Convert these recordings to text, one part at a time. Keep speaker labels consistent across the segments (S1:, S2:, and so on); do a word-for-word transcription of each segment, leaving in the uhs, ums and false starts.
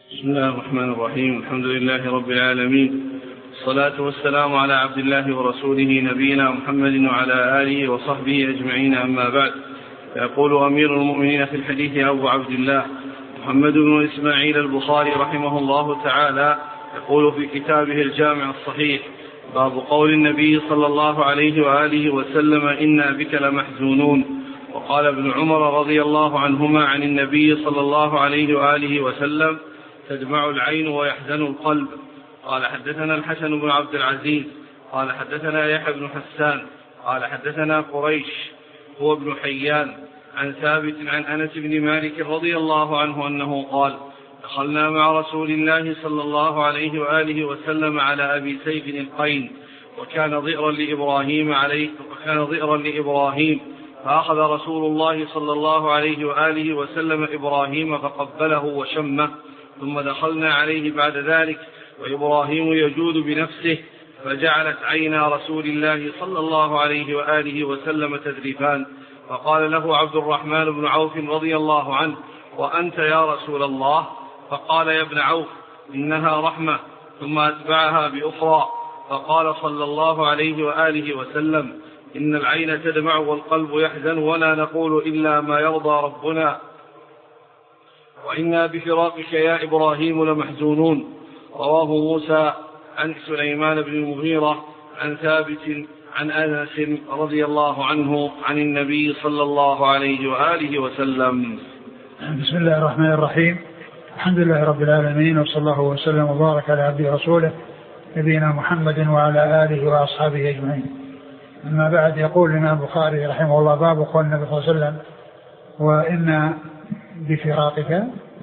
S1: بسم الله الرحمن الرحيم. الحمد لله رب العالمين، الصلاة والسلام على عبد الله ورسوله نبينا محمد وعلى آله وصحبه أجمعين، أما بعد. يقول أمير المؤمنين في الحديث أبو عبد الله محمد بن إسماعيل البخاري رحمه الله تعالى، يقول في كتابه الجامع الصحيح: باب قول النبي صلى الله عليه وآله وسلم: إنا بك لمحزونون. وقال ابن عمر رضي الله عنهما عن النبي صلى الله عليه وآله وسلم: تدمع العين ويحزن القلب. قال حدثنا الحسن بن عبد العزيز قال حدثنا يحيى بن حسان قال حدثنا قريش هو ابن حيان عن ثابت عن أنس بن مالك رضي الله عنه أنه قال: دخلنا مع رسول الله صلى الله عليه وآله وسلم على أبي سيف القين، وكان ضئرا لإبراهيم عليه وكان ضئرا لإبراهيم فأخذ رسول الله صلى الله عليه وآله وسلم إبراهيم فقبله وشمه، ثم دخلنا عليه بعد ذلك وإبراهيم يجود بنفسه، فجعلت عينا رسول الله صلى الله عليه وآله وسلم تذرفان، فقال له عبد الرحمن بن عوف رضي الله عنه: وأنت يا رسول الله؟ فقال: يا ابن عوف، إنها رحمة. ثم أتبعها بأخرى فقال صلى الله عليه وآله وسلم: إن العين تدمع والقلب يحزن، ولا نقول إلا ما يرضى ربنا، وإنا بفراقك يا إبراهيم لمحزونون. رواه موسى عن سليمان بن المغيرة عن ثابت عن أنس رضي الله عنه عن النبي صلى الله عليه وآله وسلم.
S2: بسم الله الرحمن الرحيم. الحمد لله رب العالمين، وصلى الله وسلم وبارك على عبده ورسوله نبينا محمد وعلى آله وأصحابه أجمعين. أما بعد، يقول الإمام البخاري رحمه الله: باب قول النبي صلى الله عليه وسلم: وإنا بفراقك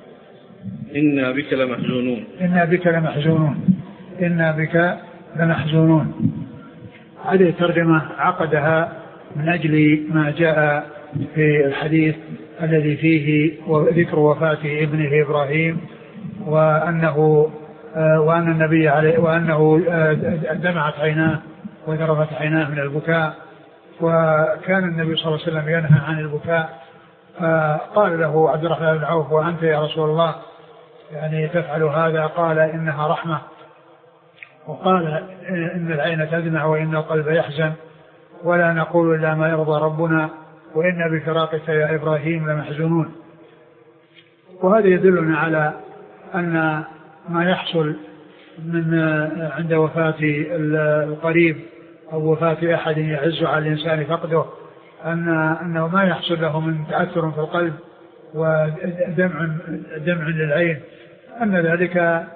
S1: إنا بك لمحزونون.
S2: إنا بك لمحزونون إنا بك لمحزونون. هذه الترجمة عقدها من أجل ما جاء في الحديث الذي فيه ذكر وفاة ابنه إبراهيم، وأنه وأن النبي عليه وأنه دمعت عيناه وذرفت عيناه من البكاء، وكان النبي صلى الله عليه وسلم ينهى عن البكاء، فقال له عبد الرحمن بن عوف: وأنت يا رسول الله يعني تفعل هذا؟ قال: إنها رحمة. وقال: إن العين تدمع وإن القلب يحزن، ولا نقول إلا ما يرضى ربنا، وإنا بفراقك يا إبراهيم لمحزونون. وهذا يدلنا على أن ما يحصل من عند وفاة القريب أو وفاة أحد يعز على الإنسان فقده، أن أنه ما يحصل له من تأثر في القلب ودمع دمع للعين، أن ذلك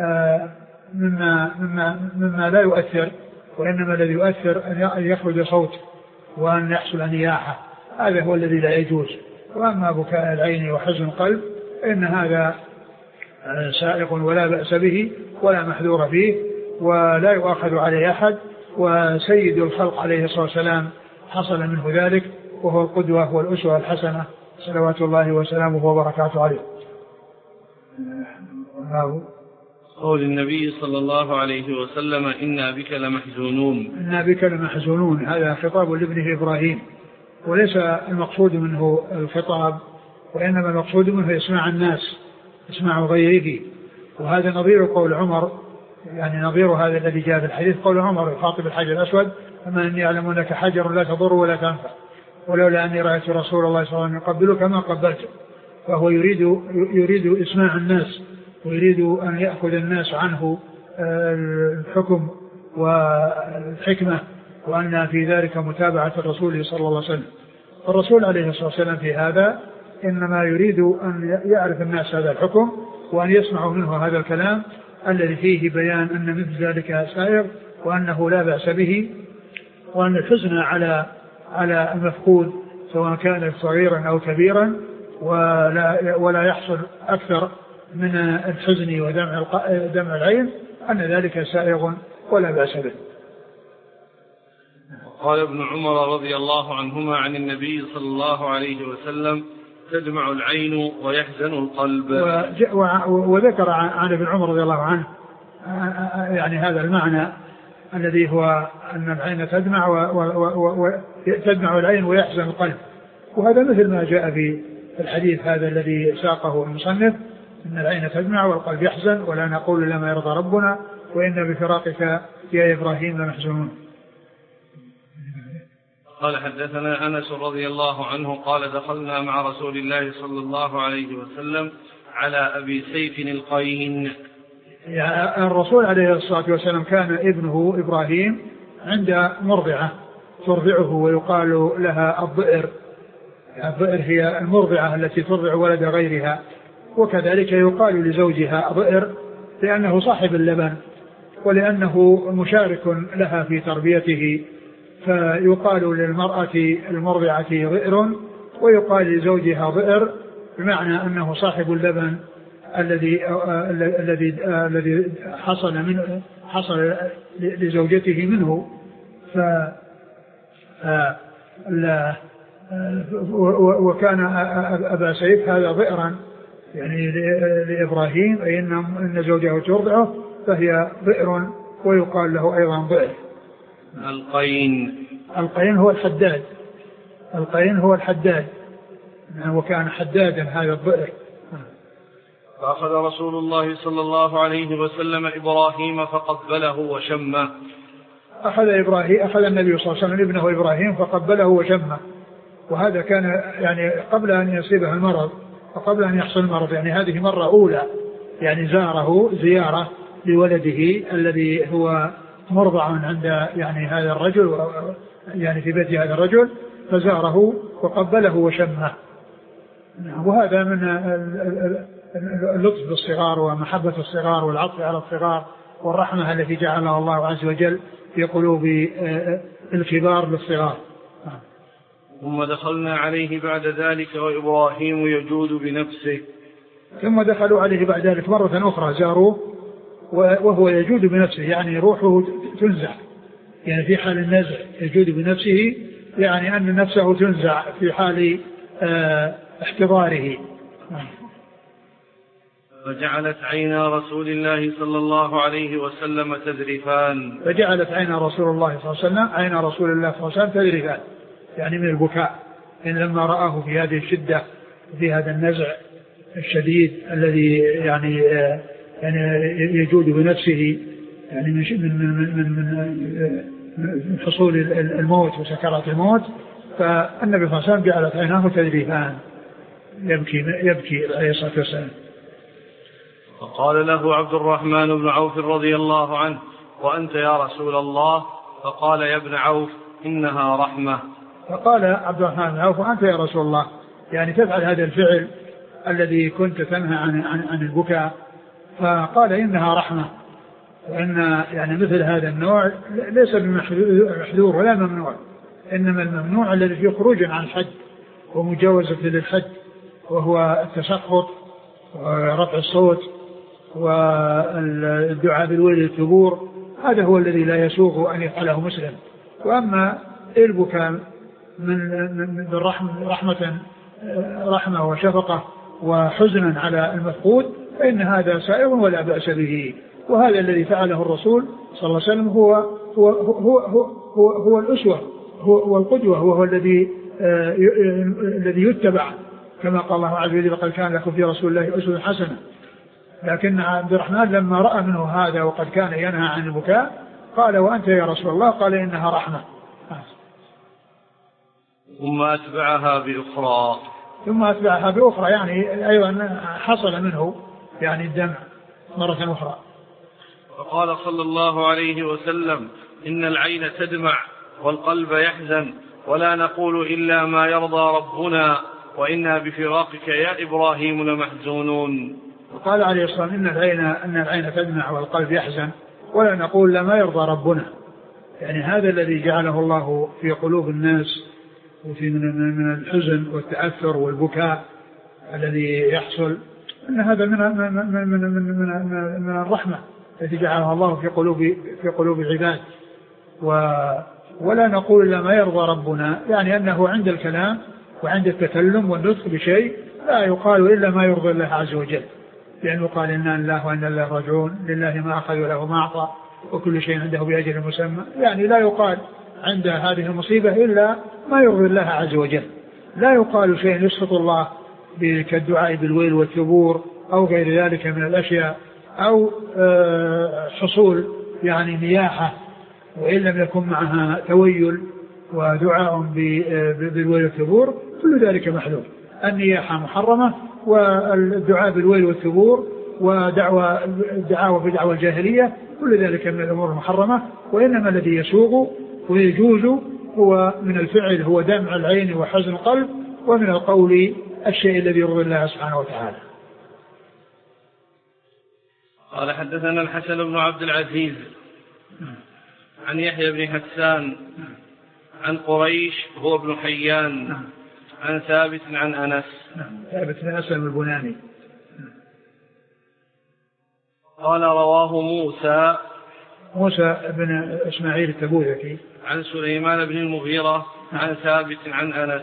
S2: مما, مما, مما لا يؤثر، وإنما الذي يؤثر أن يخرج صوت وأن يحصل نياحة، هذا هو الذي لا يجوز. وأما بكاء العين وحزن القلب إن هذا سائق ولا بأس به ولا محذور فيه ولا يؤخذ عليه أحد، وسيد الخلق عليه الصلاة والسلام حصل منه ذلك، وهو القدوة والأسوة الحسنة صلوات الله وسلامه وبركاته عليه.
S1: قول النبي صلى الله عليه وسلم: إنا بك لمحزونون.
S2: إنا بك لمحزونون، هذا خطاب لابنه إبراهيم، وليس المقصود منه الخطاب، وإنما المقصود منه إسماع الناس، إسماع غيره. وهذا نظير قول عمر، يعني نظير هذا الذي جاء في الحديث، قول عمر يخاطب الحجر الأسود: أما أني أعلم أنك حجر لا تضر ولا تنفع، ولولا أني رأيت رسول الله صلى الله عليه وسلم يقبلك ما قبلته. فهو يريد يريد إسماع الناس، ويريد أن يأخذ الناس عنه الحكم والحكمة، وأن في ذلك متابعة الرسول صلى الله عليه وسلم. الرسول عليه الصلاة والسلام في هذا إنما يريد أن يعرف الناس هذا الحكم، وأن يسمعوا منه هذا الكلام الذي فيه بيان أن مثل ذلك سائر، وأنه لا بأس به، وأن الحزن على على المفقود سواء كان صغيرا أو كبيرا، ولا, ولا يحصل أكثر من الحزن ودمع دمع العين، أن ذلك سائغ ولا بأس به.
S1: قال ابن عمر رضي الله عنهما عن النبي صلى الله عليه وسلم: تدمع العين ويحزن القلب.
S2: وذكر عن ابن عمر رضي الله عنه يعني هذا المعنى الذي هو أن العين تدمع وتدمع العين ويحزن القلب، وهذا مثل ما جاء في الحديث هذا الذي ساقه المصنف، إن العين تدمع والقلب يحزن ولا نقول إلا ما يرضى ربنا وإن بفراقك يا إبراهيم لمحزونون.
S1: قال حدثنا أنس رضي الله عنه قال دخلنا مع رسول الله صلى الله عليه وسلم على أبي سيف القين.
S2: يعني الرسول عليه الصلاة والسلام كان ابنه إبراهيم عند مرضعة ترضعه ويقال لها الضئر. الضئر هي المرضعة التي ترضع ولد غيرها، وكذلك يقال لزوجها ضئر لأنه صاحب اللبن ولأنه مشارك لها في تربيته، فيقال للمرأة المرضعة ضئر ويقال لزوجها ضئر بمعنى أنه صاحب اللبن الذي الذي الذي حصل من حصل لزوجته منه. ف وكان أبا سيف هذا ضئرا يعني لإبراهيم، أي أن زوجه ترضعه فهي ضئر ويقال له أيضا ضئر.
S1: القين
S2: القين هو الحداد، القين هو الحداد وكان حدادا هذا الضئر.
S1: فأخذ رسول الله صلى الله عليه وسلم إبراهيم فقبله وشمه.
S2: أخذ إبراهيم أخذ النبي صلى الله عليه وسلم ابنه إبراهيم فقبله وشمه، وهذا كان يعني قبل أن يصيبه المرض وقبل أن يحصل المرض، يعني هذه مرة أولى يعني زاره زيارة لولده الذي هو مرضع عند يعني هذا الرجل يعني في بيت هذا الرجل، فزاره وقبله وشمه. وهذا من اللطف بالصغار ومحبة الصغار والعطف على الصغار والرحمة التي جعلها الله عز وجل في قلوب الكبار للصغار.
S1: ثم دخلنا عليه بعد ذلك وإبراهيم يجود بنفسه.
S2: ثم دخلوا عليه بعد ذلك مرة أخرى زاروه وهو يجود بنفسه يعني روحه تنزع، يعني في حال النزع يجود بنفسه يعني أن نفسه تنزع في حال اه احتضاره.
S1: فجعلت عينا رسول الله صلى الله عليه وسلم تذرفان.
S2: فجعلت عينا رسول الله صلى الله عليه وسلم عين رسول الله صلى الله عليه وسلم تذرفان يعني من البكاء، إن لما رآه في هذه الشدة في هذا النزع الشديد الذي يعني يعني يجود بنفسه يعني من من من من حصول الموت وسكرات الموت، فالنبي صلى الله عليه وسلم جعلت عيناه تذرفان يبكي يبكي عليه الصلاة والسلام.
S1: فقال له عبد الرحمن بن عوف رضي الله عنه: وأنت يا رسول الله؟ فقال: يا ابن عوف إنها رحمة.
S2: فقال عبد الرحمن بن عوف: وأنت يا رسول الله يعني تفعل هذا الفعل الذي كنت تنهى عن عن, عن البكاء؟ فقال: إنها رحمة، وإن يعني مثل هذا النوع ليس بمحذور ولا ممنوع، إنما الممنوع الذي فيه خروج عن الحد ومجاوزة للحد، وهو التسخط ورفع الصوت والدعاء بالويل الثبور، هذا هو الذي لا يسوغ أن يفعله مسلم. وأما البكاء من رحمة, رحمة رحمة وشفقة وحزنا على المفقود فإن هذا سائر ولا بأس به، وهذا الذي فعله الرسول صلى الله عليه وسلم هو هو هو هو, هو, هو الأسوة، هو القدوة، وهو الذي آه الذي يتبع، كما قال الله عز وجل: قد كان لكم في رسول الله أسوة حسنة. لكن عبد الرحمن لما رأى منه هذا وقد كان ينهى عن البكاء قال: وأنت يا رسول الله؟ قال: إنها رحمة.
S1: ثم أتبعها بأخرى
S2: ثم أتبعها بأخرى يعني أيضا حصل منه يعني الدمع مرة أخرى.
S1: وقال صلى الله عليه وسلم: إن العين تدمع والقلب يحزن ولا نقول إلا ما يرضى ربنا وإنا بفراقك يا إبراهيم لمحزونون.
S2: وقال عليه الصلاة والسلام: إن العين أن العين تدمع والقلب يحزن ولا نقول لما يرضى ربنا، يعني هذا الذي جعله الله في قلوب الناس وفي من من الحزن والتأثر والبكاء الذي يحصل، أن هذا من من من من من, من الرحمة التي جعلها الله في قلوب في قلوب العباد. ولا نقول إلا ما يرضى ربنا، يعني أنه عند الكلام وعند التكلم والنطق بشيء لا يقال إلا ما يرضي الله عز وجل، لأنه قال: إنا لله وإنا إليه راجعون، لله ما أخذ وله ما أعطى وكل شيء عنده بأجل مسمى. يعني لا يقال عند هذه المصيبة إلا ما يرضي الله عز وجل، لا يقال شيء يسخط الله كالدعاء بالويل والثبور أو غير ذلك من الأشياء، أو حصول يعني نياحة وإن لم يكن معها تويل ودعاء بالويل والثبور، كل ذلك محذور. النياحة محرمة، والدعاء بالويل والثبور ودعوة الدعاوى بدعوى الجاهلية كل ذلك من الأمور المحرمة. وإنما الذي يسوغ ويجوز هو من الفعل هو دمع العين وحزن القلب، ومن القول الشيء الذي يرضي الله سبحانه وتعالى.
S1: قال حدثنا الحسن بن عبد العزيز عن يحيى بن حسان عن قريش هو ابن حيان عن ثابت عن أنس.
S2: ثابت بن أسلم البناني.
S1: قال رواه موسى
S2: موسى بن إسماعيل التبوذكي
S1: عن سليمان بن المغيرة عن ثابت عن أنس.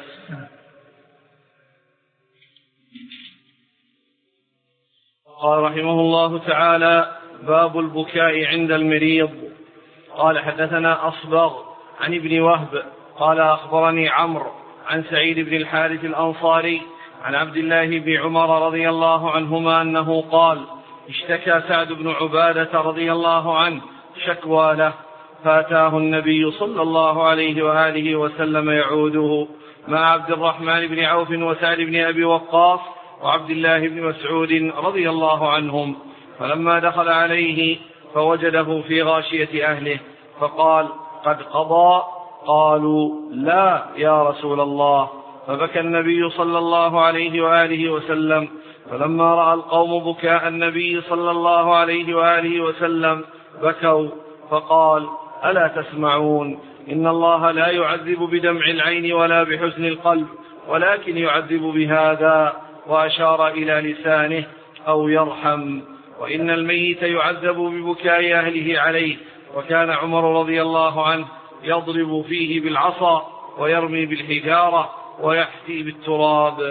S1: قال رحمه الله تعالى: باب البكاء عند المريض. قال حدثنا أصبغ عن ابن وهب قال أخبرني عمرو عن سعيد بن الحارث الأنصاري عن عبد الله بن عمر رضي الله عنهما أنه قال: اشتكى سعد بن عبادة رضي الله عنه شكوى له، فأتاه النبي صلى الله عليه وآله وسلم يعوده مع عبد الرحمن بن عوف وسعد بن أبي وقاص وعبد الله بن مسعود رضي الله عنهم، فلما دخل عليه فوجده في غاشية أهله فقال: قد قضى؟ قالوا: لا يا رسول الله. فبكى النبي صلى الله عليه وآله وسلم، فلما رأى القوم بكاء النبي صلى الله عليه وآله وسلم بكوا، فقال: ألا تسمعون؟ إن الله لا يعذب بدمع العين ولا بحزن القلب، ولكن يعذب بهذا، وأشار إلى لسانه، أو يرحم. وإن الميت يعذب ببكاء أهله عليه. وكان عمر رضي الله عنه يضرب فيه بالعصا ويرمي بالحجارة ويحثي بالتراب.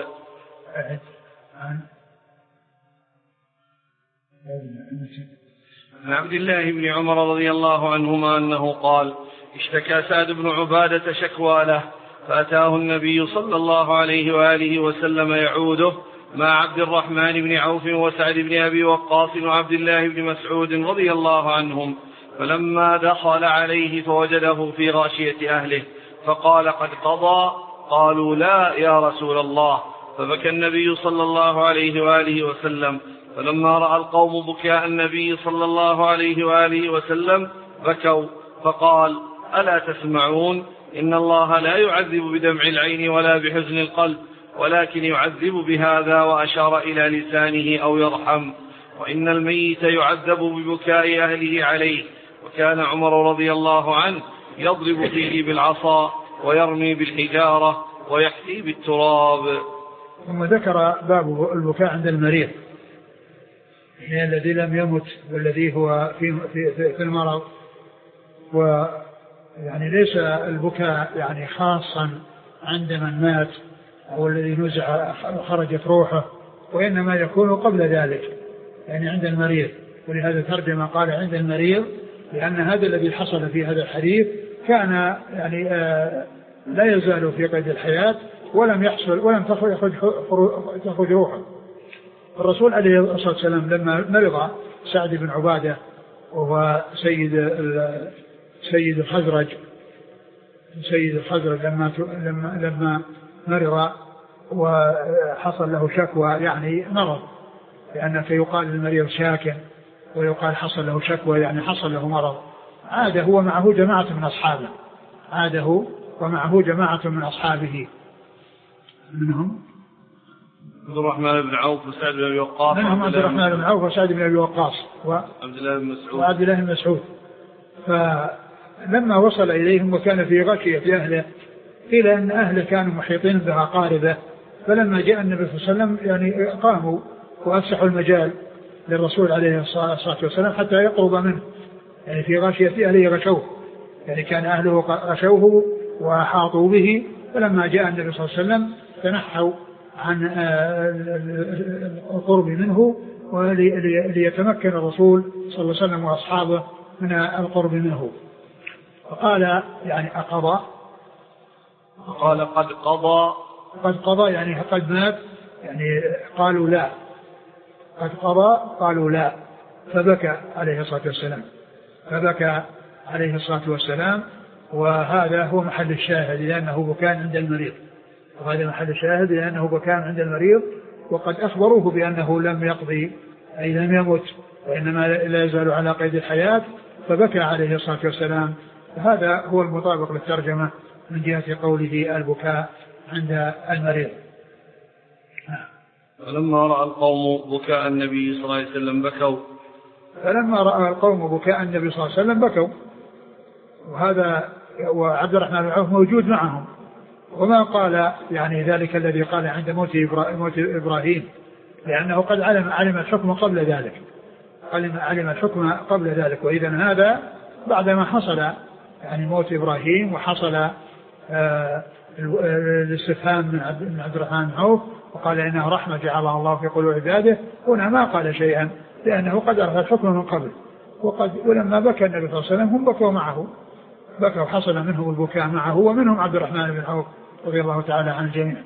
S1: عن عبد الله بن عمر رضي الله عنهما أنه قال: اشتكى سعد بن عبادة شكوى له، فأتاه النبي صلى الله عليه وآله وسلم يعوده مع عبد الرحمن بن عوف وسعد بن أبي وقاص وعبد الله بن مسعود رضي الله عنهم، فلما دخل عليه فوجده في غاشية أهله فقال: قد قضى؟ قالوا: لا يا رسول الله. فبكى النبي صلى الله عليه وآله وسلم، فلما رأى القوم بكاء النبي صلى الله عليه وآله وسلم بكوا، فقال: ألا تسمعون؟ إن الله لا يعذب بدمع العين ولا بحزن القلب، ولكن يعذب بهذا، وأشار إلى لسانه، أو يرحم. وإن الميت يعذب ببكاء أهله عليه. وكان عمر رضي الله عنه يضرب فيه بالعصا ويرمي بالحجارة ويحثي بالتراب.
S2: ثم ذكر باب البكاء عند المريض، يعني الذي لم يمت والذي هو في, في, في المرض. ويعني ليس البكاء يعني خاصا عند من مات أو الذي نزع خرجت روحه، وإنما يكون قبل ذلك، يعني عند المريض. ولهذا ترجم قال عند المريض، لأن هذا الذي حصل في هذا الحديث كان يعني آه لا يزال في قيد الحياة، ولم يحصل ولم تخرج, تخرج روحه. الرسول عليه الصلاة والسلام لما مرض سعد بن عبادة وهو سيد سيد الخزرج سيد الخزرج لما لما لما مرض وحصل له شكوى، يعني مرض، لأن يقال للمريض شاكٍ ويقال حصل له شكوى، يعني حصل له مرض. عاد هو معه جماعة من أصحابه عاده ومعه جماعة من أصحابه، منهم
S1: عبد الرحمن بن عوف وسعد بن أبي وقاص
S2: منهم عبد الرحمن بن عوف وسعد بن أبي وقاص
S1: وعبد الله بن مسعود
S2: وعبد الله بن مسعود. فلما وصل إليهم وكان في غشية أهله، قيل أن أهله كانوا محيطين بأقاربه، فلما جاء النبي صلى الله عليه وسلم يعني قاموا وأفسحوا المجال للرسول عليه الصلاة والسلام حتى يقرب منه، يعني في غاشية أهله غشوه، يعني كان أهله غشوه وحاطوا به. فلما جاء النبي صلى الله عليه وسلم تنحوا عن القرب منه وليتمكن الرسول صلى الله عليه وسلم وأصحابه من القرب منه. فقال يعني أقضى؟
S1: قال قد قضى.
S2: قد قضى يعني قد مات، يعني قالوا لا قد قضى؟ قالوا لا، فبكى عليه الصلاة والسلام فبكى عليه الصلاة والسلام وهذا هو محل الشاهد لأنه بكاء عند المريض وهذا محل الشاهد لأنه بكاء عند المريض وقد أخبروه بأنه لم يقضي أي لم يمت وإنما لا يزال على قيد الحياة فبكى عليه الصلاة والسلام. هذا هو المطابق للترجمة من جهة قوله البكاء عند المريض.
S1: فلما رأى القوم بكاء النبي صلى الله عليه وسلم بكوا
S2: فلما رأى القوم بكاء النبي صلى الله عليه وسلم بكوا وهذا وعبد الرحمن بن عوف موجود معهم وما قال يعني ذلك الذي قال عند موت إبراهيم لأنه قد علم, علم الحكم قبل ذلك علم, علم الحكم قبل ذلك وإذا هذا بعدما حصل يعني موت إبراهيم وحصل آه الاستفهام من عبد الرحمن بن عوف وقال إنه رحمة جعلها الله في قلوب عباده هنا ما قال شيئا لأنه قد عرف الحكم من قبل وقد ولما بكى النبي صلى الله عليه وسلم هم بكوا معه بكوا وحصل منهم البكاء معه ومنهم عبد الرحمن بن عوف رضي الله تعالى عن الجميع.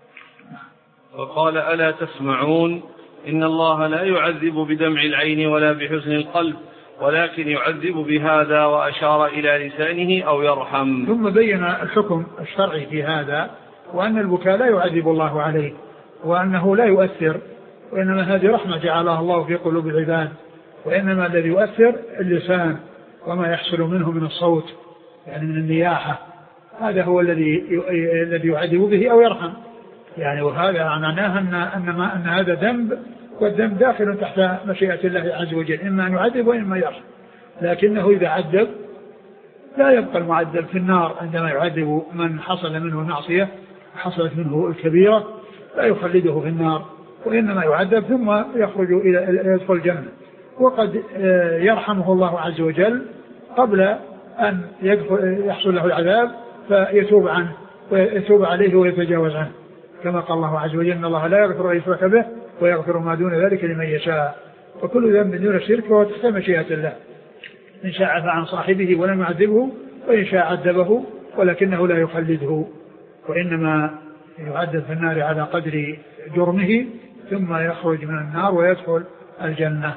S1: وقال ألا تسمعون إن الله لا يعذب بدمع العين ولا بحزن القلب ولكن يعذب بهذا وأشار إلى لسانه أو يرحم.
S2: ثم بين الحكم الشرعي في هذا وأن البكاء لا يعذب الله عليه وأنه لا يؤثر وإنما هذه رحمة جعلها الله في قلوب العباد وإنما الذي يؤثر اللسان وما يحصل منه من الصوت يعني من النياحة هذا هو الذي الذي يعذب به أو يرحم يعني وهذا معناه أن أن ما أن هذا ذنب والذنب داخل تحت مشيئة الله عز وجل إما أن يعذب وإما يرحم لكنه إذا عذب لا يبقى المعذب في النار عندما يعذب من حصل منه المعصية حصلت منه الكبيرة لا يخلده في النار وإنما يعذب ثم يخرج إلى يدخل الجنة وقد يرحمه الله عز وجل قبل أن يحصل له العذاب فيتوب عنه ويتوب عليه ويتجاوز عنه كما قال الله عز وجل إن الله لا يغفر أن يشرك به ويغفر ما دون ذلك لمن يشاء وكل ذنب دون الشرك فهو تحت مشيئة الله إن شاء عفى عن صاحبه ولم يعذبه وإن شاء عذبه ولكنه لا يخلده وإنما يعذب في النار على قدر جرمه ثم يخرج من النار ويدخل الجنة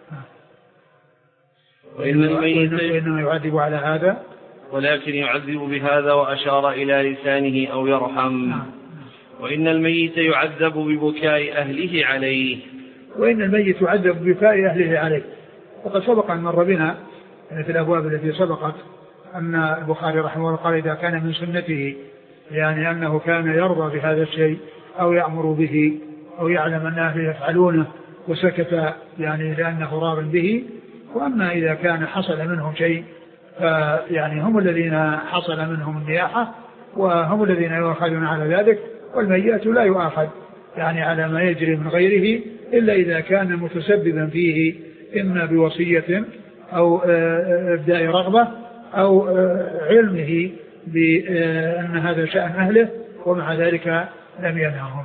S2: وإنما يعذب على هذا
S1: ولكن يعذب بهذا وأشار إلى لسانه أو يرحم. وإن الميت يعذب ببكاء أهله عليه
S2: وإن الميت يعذب ببكاء أهله عليه وقد سبق أن مر بنا في الأبواب التي سبقت أن البخاري رحمه الله قال إذا كان من سنته يعني أنه كان يرضى بهذا الشيء أو يأمر به أو يعلم أن أهله يفعلونه وسكت يعني لأنه راض به. وأما إذا كان حصل منهم شيء فيعني هم الذين حصل منهم النياحة وهم الذين يؤاخذون على ذلك والميت لا يؤاخذ يعني على ما يجري من غيره إلا إذا كان متسببا فيه إما بوصية أو إبداء رغبة أو علمه بأن هذا شأن أهله ومع ذلك لم ينههم.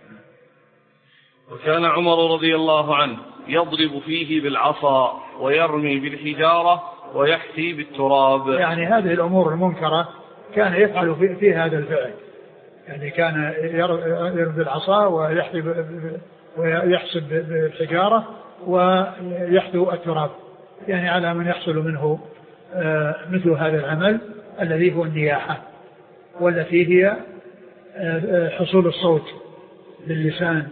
S1: وكان عمر رضي الله عنه يضرب فيه بالعصا ويرمي بالحجارة ويحثي بالتراب
S2: يعني هذه الأمور المنكرة كان يفعل في, في هذا الفعل يعني كان يرمي بالعصا ويحثي ويحسب بالحجارة ويحثو التراب يعني على من يحصل منه مثل هذا العمل الذي هو النياحة والتي هي حصول الصوت باللسان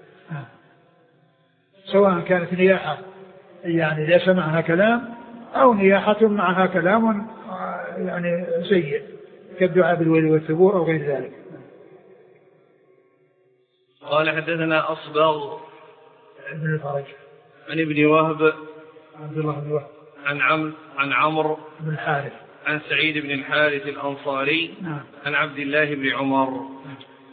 S2: سواء كانت نياحة يعني ليس معها كلام أو نياحة معها كلام يعني سيء كالدعاء بالويل والثبور أو غير ذلك.
S1: قال حدثنا أصبغ
S2: ابن الفرج
S1: عن ابن وهب
S2: عبد الله بن وهب
S1: عن عمرو عن عمرو
S2: بن الحارث
S1: عن سعيد بن الحارث الأنصاري
S2: نعم.
S1: عن عبد الله بن عمر نعم.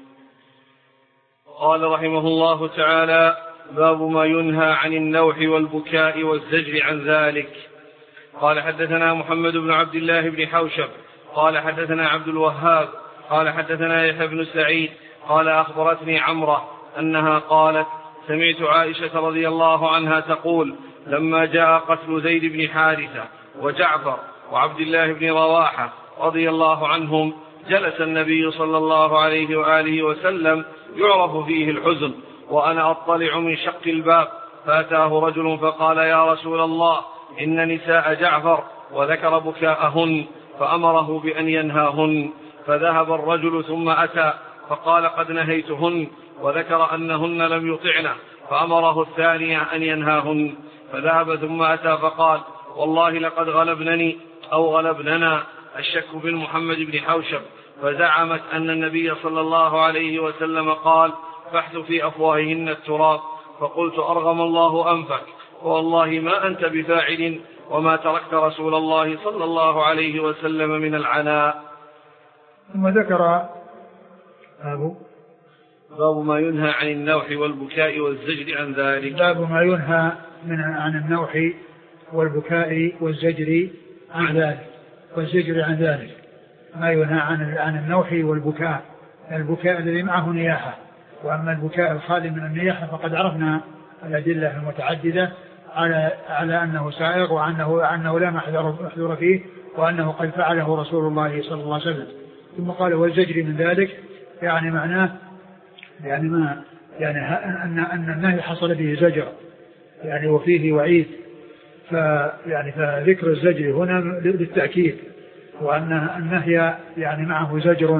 S1: قال رحمه الله تعالى باب ما ينهى عن النوح والبكاء والزجر عن ذلك. قال حدثنا محمد بن عبد الله بن حوشب قال حدثنا عبد الوهاب قال حدثنا يحيى بن سعيد قال أخبرتني عمرة أنها قالت سمعت عائشة رضي الله عنها تقول لما جاء قتل زيد بن حارثة وجعفر وعبد الله بن رواحة رضي الله عنهم جلس النبي صلى الله عليه وآله وسلم يعرف فيه الحزن وأنا أطلع من شق الباب فأتاه رجل فقال يا رسول الله إن نساء جعفر، وذكر بكاءهن فأمره بأن ينهاهن. فذهب الرجل ثم أتى فقال قد نهيتهن، وذكر أنهن لم يطعنه فأمره الثاني أن ينهاهن. فذهب ثم أتى فقال والله لقد غلبنني أو غلبننا الشك بن محمد بن حوشب. فزعمت أن النبي صلى الله عليه وسلم قال فاحث في أفواههن التراب. فقلت أرغم الله أنفك، والله ما أنت بفاعل، وما تركت رسول الله صلى الله عليه وسلم من العناء.
S2: ثم ذكر أبو
S1: باب ما ينهى عن النوح والبكاء والزجر عن ذلك.
S2: باب ما ينهى من عن النوح والبكاء والزجر عن ذلك والزجر عن ذلك ما ينهى عن عن النوح والبكاء، البكاء الذي معه نياحة. وأما البكاء الخالي من النياحة فقد عرفنا الأدلة المتعددة على على أنه سائغ، وأنه أنه لا محذور فيه، وأنه قد فعله رسول الله صلى الله عليه وسلم. ثم قال والزجر من ذلك، يعني معناه يعني ما يعني أن أن النهي حصل به زجر يعني وفيه وعيد، فيعني فذكر الزجر هنا للتأكيد، وأن النهي يعني معه زجر،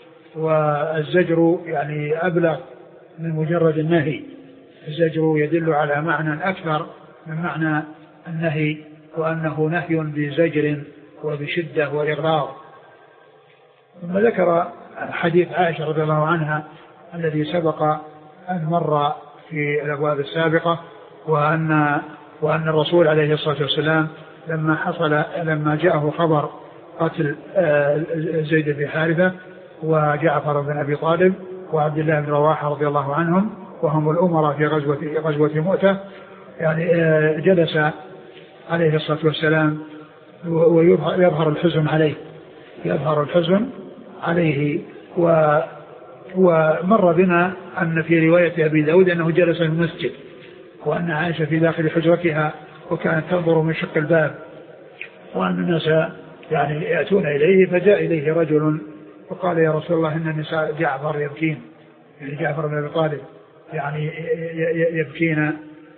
S2: والزجر يعني أبلغ من مجرد النهي. الزجر يدل على معنى أكثر من معنى النهي، وأنه نهي بزجر وبشدة وإغراض. ثم ذكر حديث عائشة رضي الله عنها الذي سبق أن مر في الأبواب السابقة، وأن وأن الرسول عليه الصلاة والسلام لما حصل لما جاءه خبر قتل زيد بن حارثة وجعفر بن أبي طالب وعبد الله بن رواحة رضي الله عنهم، وهم الأمراء في غزوة غزوة مؤتة، يعني جلس عليه الصلاة والسلام ويظهر الحزن عليه يظهر الحزن عليه و ومر بنا أن في رواية أبي داود أنه جلس في المسجد، وأن عائشة في داخل حجرتها وكانت تنظر من شق الباب، وأن الناس يعني يأتون إليه، فجاء إليه رجل وقال يا رسول الله إن النساء جعفر يبكين، يعني جعفر بن أبي طالب يعني يبكين،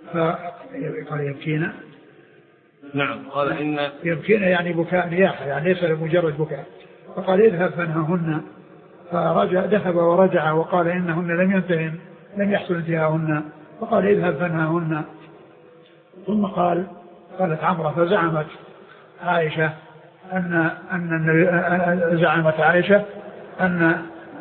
S2: فقال يبكين
S1: نعم قال إن
S2: يبكين يعني بكاء نياحة، يعني ليس مجرد بكاء. فقال اذهب فانههن، فرجع ذهب ورجع وقال إنهن لم ينتهن لم يحصل انتهاهن، فقال اذهب فانههن. ثم قال قالت عمرة فزعمت عائشة أن أن زعمت عائشة أن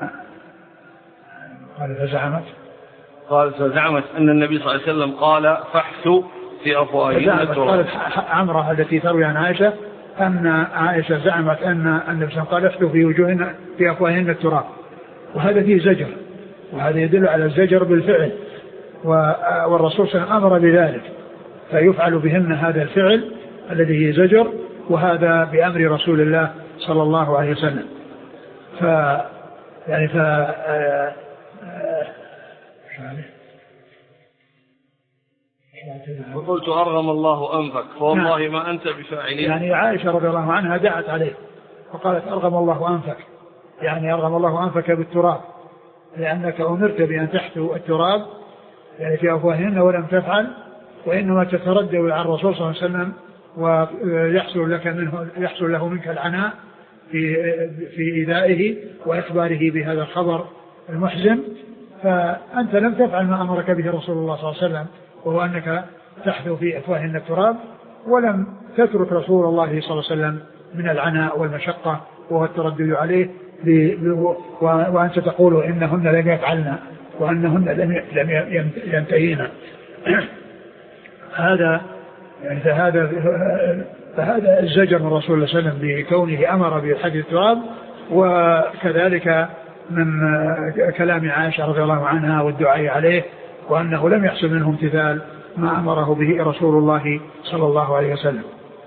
S2: قال فزعمت
S1: قال فزعمت أن النبي صلى الله عليه وسلم قال فاحثوا في أفواههن التراب.
S2: قالت عمرة التي تروي عن عائشة أن عائشة زعمت أن النبي صلى الله عليه وسلم قال احثوا في وجوههن في أفواههن التراب، وهذا فيه زجر، وهذا يدل على الزجر بالفعل، والرسول صلى الله عليه وسلم أمر بذلك، فيفعل بهن هذا الفعل الذي هي زجر، وهذا بأمر رسول الله صلى الله عليه وسلم. ف يعني ف آه آه
S1: وقلت أرغم الله أنفك فوالله نعم. ما أنت بفاعل.
S2: يعني عائشة رضي الله عنها دعت عليه وقالت أرغم الله أنفك، يعني أرغم الله أنفك بالتراب، لأنك أمرت بأن تحثو التراب يعني في أفواههن ولم تفعل، وإنما تتردد على الرسول صلى الله عليه وسلم ويحصل لك منه يحصل له منك العناء في في إيذائه وإخباره بهذا الخبر المحزن، فأنت لم تفعل ما أمرك به رسول الله صلى الله عليه وسلم، وهو أنك تحثو في أفواههن التراب، ولم تترك رسول الله صلى الله عليه وسلم من العناء والمشقة وهو التردد عليه، وأنت تقول إنهن لم يفعلن وأنهن لم ينتهين. هذا يعني فهذا فهذا الزجر من رسول الله صلى الله عليه وسلم بكونه أمر بحث التراب، وكذلك من كلام عائشة رضي الله عنها والدعاء عليه، وأنه لم يحصل منه امتثال ما أمره به رسول الله صلى الله عليه وسلم.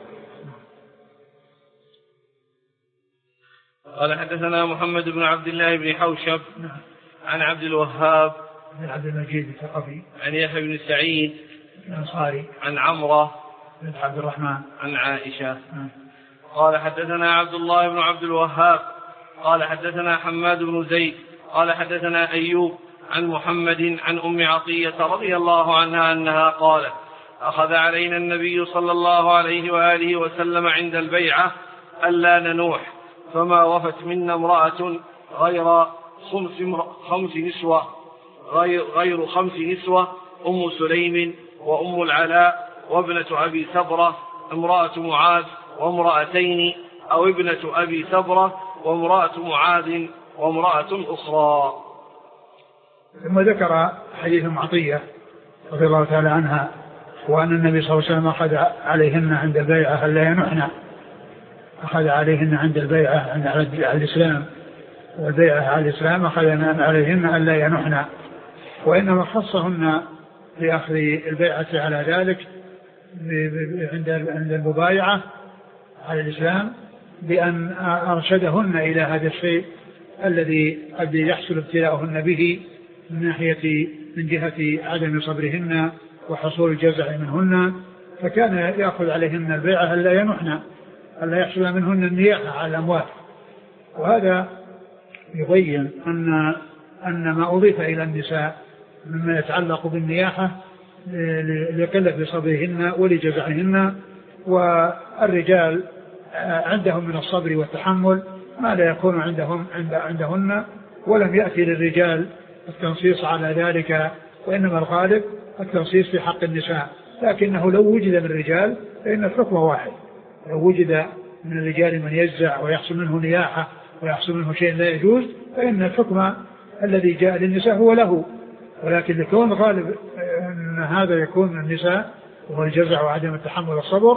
S1: قال حدثنا محمد بن عبد الله بن حوشب عن عبد الوهاب
S2: بن عبد المجيد الثقفي
S1: عن يحيى بن سعيد
S2: الأنصاري
S1: عن عمرة
S2: بن عبد الرحمن
S1: عن عائشة قال حدثنا عبد الله بن عبد الوهاب قال حدثنا حماد بن زيد قال حدثنا أيوب عن محمد عن أم عطية رضي الله عنها أنها قالت: أخذ علينا النبي صلى الله عليه وآله وسلم عند البيعة ألا ننوح، فما وفت منا امرأة غير خمس, خمس نسوة غير, غير خمس نسوة أم سليم وأم العلاء وابنة أبي سبرة امرأة معاذ وامرأتين، أو ابنة أبي سبرة وامرأة معاذ وامرأة أخرى.
S2: ثم ذكر حديث أم عطية رضي الله تعالى عنها وأن النبي صلى الله عليه وسلم أخذ عليهن عند البيعة ألا ينحن، أخذ عليهن عند البيعة عند على الإسلام والبيعة على الإسلام أخذ عليهن ألا ينحن، وإنما خصهن لأخذ البيعة على ذلك عند المبايعة على الإسلام بأن أرشدهن إلى هذا الشيء الذي قد يحصل ابتلاؤهن به من ناحية من جهة عدم صبرهن وحصول الجزع منهن، فكان يأخذ عليهن البيعة ألا ينحن، ألا يحصل منهن النياحة على الأموال. وهذا يبين أن أن ما أضيف إلى النساء مما يتعلق بالنياحة لقلة صبرهن ولجزعهن، والرجال عندهم من الصبر والتحمل ما لا يكون عندهم عند عندهن، ولم يأتي للرجال التنصيص على ذلك، وإنما الغالب التنصيص في حق النساء، لكنه لو وجد من الرجال فإن الحكم واحد، لو وجد من الرجال من يجزع ويحصل منه نياحة ويحصل منه شيء لا يجوز فإن الحكم الذي جاء للنساء هو له، ولكن لكون غالب أن هذا يكون من النساء وهو الجزع وعدم التحمل والصبر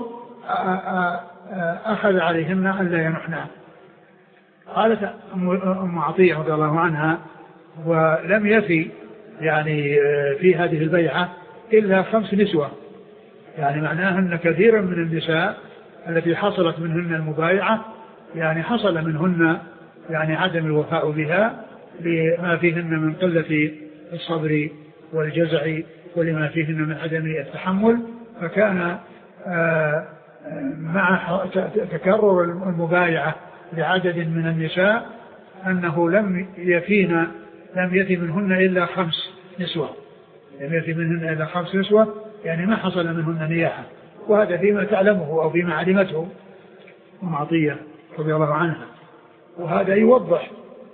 S2: أخذ عليهن أن لا ينحن. قالت أم عطية رضي الله عنها: ولم يفي يعني في هذه البيعة إلا خمس نسوة، يعني معناه أن كثيرا من النساء التي حصلت منهن المبايعة يعني حصل منهن يعني عدم الوفاء بها لما فيهن من قلة الصبر والجزع ولما فيهن من عدم التحمل، فكان مع تكرر المبايعة لعدد من النساء أنه لم يفينا لم يفي منهن إلا خمس نسوة، لم يفي منهن إلا خمس نسوة يعني ما حصل منهن نياحة، وهذا فيما تعلمه أو فيما علمته أم عطية رضي الله عنها. وهذا يوضح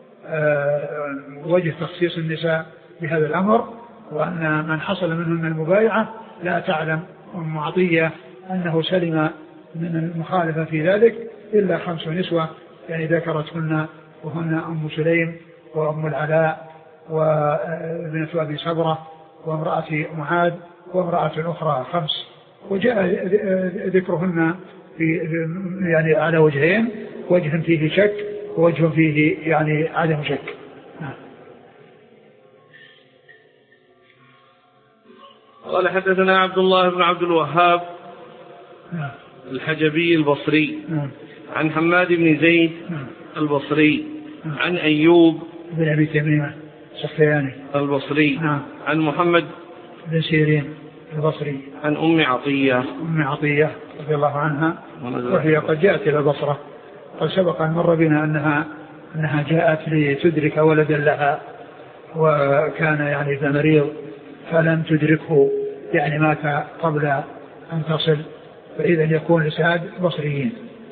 S2: وجه تخصيص النساء بهذا الأمر، وأن من حصل منهن المبايعة لا تعلم أم عطية أنه سلم من المخالفة في ذلك إلا خمس نسوة يعني ذكرتهن، وهن أم سليم وأم العلاء وابنة أبي سبرة وامرأة معاذ وامرأة أخرى، خمس، وجاء ذكرهن في يعني على وجهين، وجه فيه شك ووجه فيه يعني عدم شك.
S1: قال: حدثنا عبد الله بن عبد الوهاب الحجبي البصري عن حماد بن زيد البصري عن أيوب
S2: بن أبي تميمة السختياني
S1: البصري عن محمد
S2: بن سيرين البصري
S1: عن أم عطية
S2: أم عطية رضي الله عنها، وهي قد جاءت إلى البصرة، قد سبق أن مر بنا أنها أنها جاءت لتدرك ولدا لها وكان يعني ذا مريض فلم تدركه، يعني مات قبل أن تصل، فإذا يكون لساد بصريين.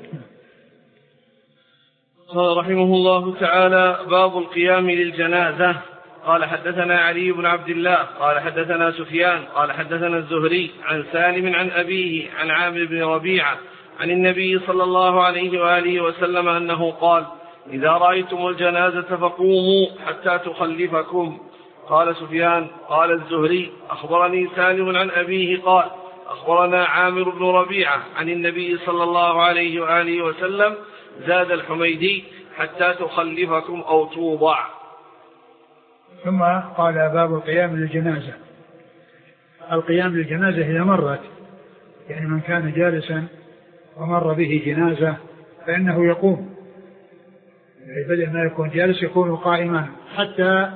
S1: قال رحمه الله تعالى: باب القيام للجنازة. قال: حدثنا علي بن عبد الله قال حدثنا سفيان قال حدثنا الزهري عن سالم عن أبيه عن عامر بن ربيعة عن النبي صلى الله عليه وآله وسلم أنه قال: إذا رأيتم الجنازة فقوموا حتى تخلفكم. قال سفيان: قال الزهري: أخبرني سالم عن أبيه قال: أخبرنا عامر بن ربيعة عن النبي صلى الله عليه وآله وسلم زاد الحميدي: حتى تخلفكم أو توضع.
S2: ثم قال: باب القيام للجنازة. القيام للجنازة إذا مرت، يعني من كان جالسا ومر به جنازة فإنه يقوم، بدل ما يكون جالس يكون قائما حتى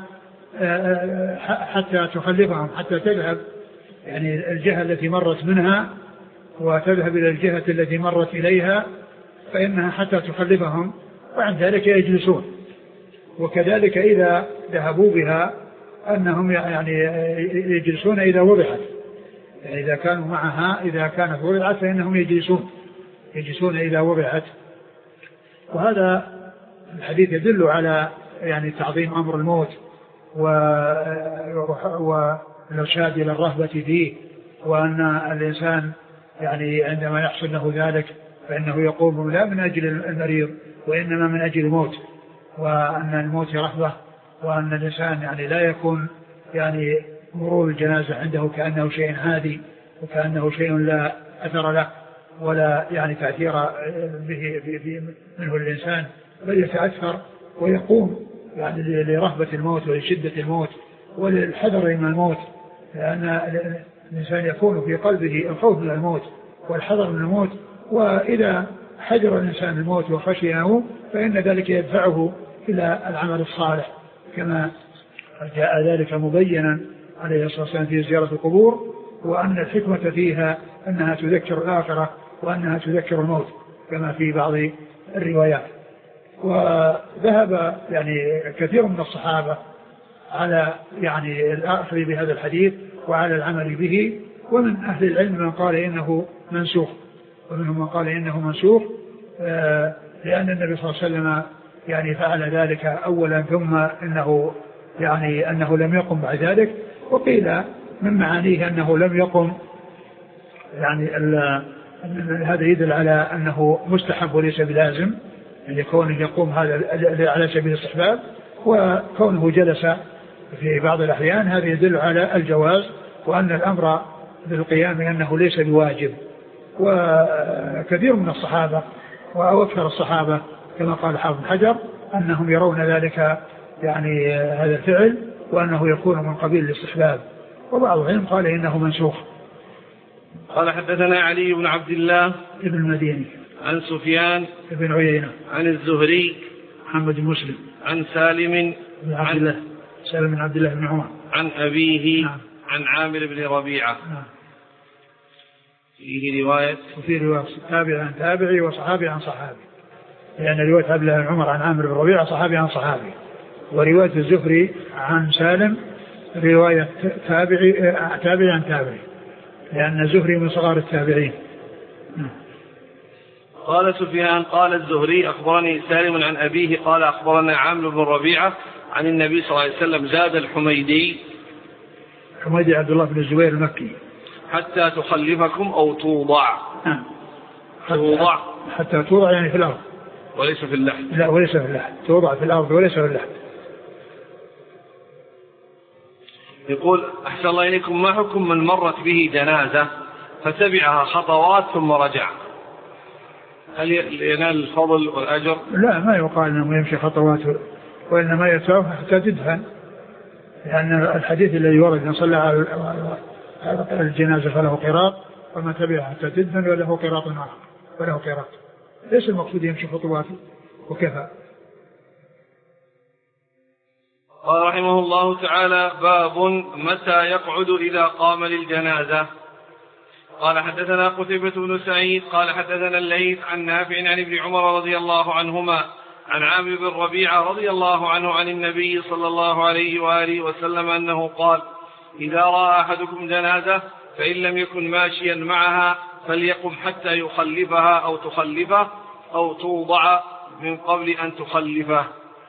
S2: حتى تخلفهم، حتى تذهب يعني الجهة التي مرت منها وتذهب إلى الجهة التي مرت إليها، فإنها حتى تخلفهم، وعند ذلك يجلسون. وكذلك إذا ذهبوا بها أنهم يعني يجلسون إذا وضعت، يعني إذا كانوا معها إذا كانت وضعت فإنهم يجلسون يجلسون إذا وضعت. وهذا الحديث يدل على يعني تعظيم أمر الموت والإرشاد إلى الرهبة فيه، وأن الإنسان يعني عندما يحصل له ذلك فإنه يقوم لا من أجل المريض وإنما من أجل الموت، وأن الموت رهبة، وأن الإنسان يعني لا يكون يعني مرور الجنازة عنده كأنه شيء عادي وكأنه شيء لا أثر له ولا يعني تأثير به, به منه الإنسان، بل يتأثر ويقوم يعني لرهبة الموت ولشدة الموت وللحذر من الموت، لأن الإنسان يكون في قلبه الخوف من الموت والحذر من الموت، وإذا حذر الإنسان الموت وخشيه فإن ذلك يدفعه إلى العمل الصالح، كما جاء ذلك مبينا عليه الصلاة والسلام في زيارة القبور، وأن الحكمة فيها أنها تذكر الآخرة وأنها تذكر الموت كما في بعض الروايات. وذهب يعني كثير من الصحابة على يعني الأخذ بهذا الحديث وعلى العمل به، ومن أهل العلم من قال إنه منسوخ، ومنهم من قال إنه منسوخ آه لأن النبي صلى الله عليه وسلم يعني فعل ذلك أولا ثم إنه يعني أنه لم يقم بعد ذلك. وقيل من معانيه أنه لم يقم يعني هذا يدل على أنه مستحب وليس بلازم، يعني كونه يقوم هذا على سبيل الاستحباب، وكونه جلس في بعض الأحيان هذا يدل على الجواز، وأن الأمر بالقيام أنه ليس بواجب. وكثير من الصحابة وأكثر الصحابة كما قال حافظ حجر أنهم يرون ذلك يعني هذا الفعل وأنه يكون من قبيل الاستحباب، وبعض العلم قال إنه منسوخ.
S1: قال حدثنا علي بن عبد الله
S2: ابن المديني
S1: عن سفيان
S2: بن عيينة عن
S1: الزهري
S2: محمد بن مسلم
S1: عن سالم
S2: بن عبد الله سالم بن عبد الله بن عمر
S1: عن أبيه
S2: نعم.
S1: عن عامر بن ربيعة
S2: نعم.
S1: فيه رواية
S2: وفي رواية تابع عن تابعي وصحابي عن صحابي، لأن يعني رواية عبد الله بن عمر عن عامر بن ربيعة صحابي عن صحابي، ورواية الزهري عن سالم رواية تابعي تابعي عن تابعي، لأن الزهري من صغار التابعين.
S1: قال سفيان قال الزهري أخبرني سالم عن أبيه قال أخبرنا عامر بن ربيعة عن النبي صلى الله عليه وسلم زاد الحميدي
S2: حميدي عبد الله بن الزبير المكي
S1: حتى تخلفكم أو توضع
S2: نعم.
S1: توضع
S2: حتى توضع يعني في الأرض
S1: وليس في اللحد.
S2: لا وليس في اللحد، توضع في الأرض وليس في اللحد.
S1: يقول أحسن الله إليكم ما حكم من مرت به جنازة فتبعها خطوات ثم رجع، هل ينال الفضل والأجر؟
S2: لا ما يقال أنه يمشي خطوات، وإنما يتوفى حتى تدفن، لأن الحديث الذي ورد أن صلى على الجنازة فله قراط وما تبعها حتى تدفن وله قراط آخر وله قراط، ليس المقصود يمشي خطوات وكفى.
S1: قال رحمه الله تعالى باب متى يقعد إذا قام للجنازة. قال حدثنا قتيبة بن سعيد قال حدثنا الليث عن نافع عن ابن عمر رضي الله عنهما عن عامر بن ربيعة رضي الله عنه عن النبي صلى الله عليه وآله وسلم أنه قال إذا رأى أحدكم جنازة فإن لم يكن ماشيا معها فليقم حتى يخلفها أو تخلفه أو توضع من قبل أن تخلفه.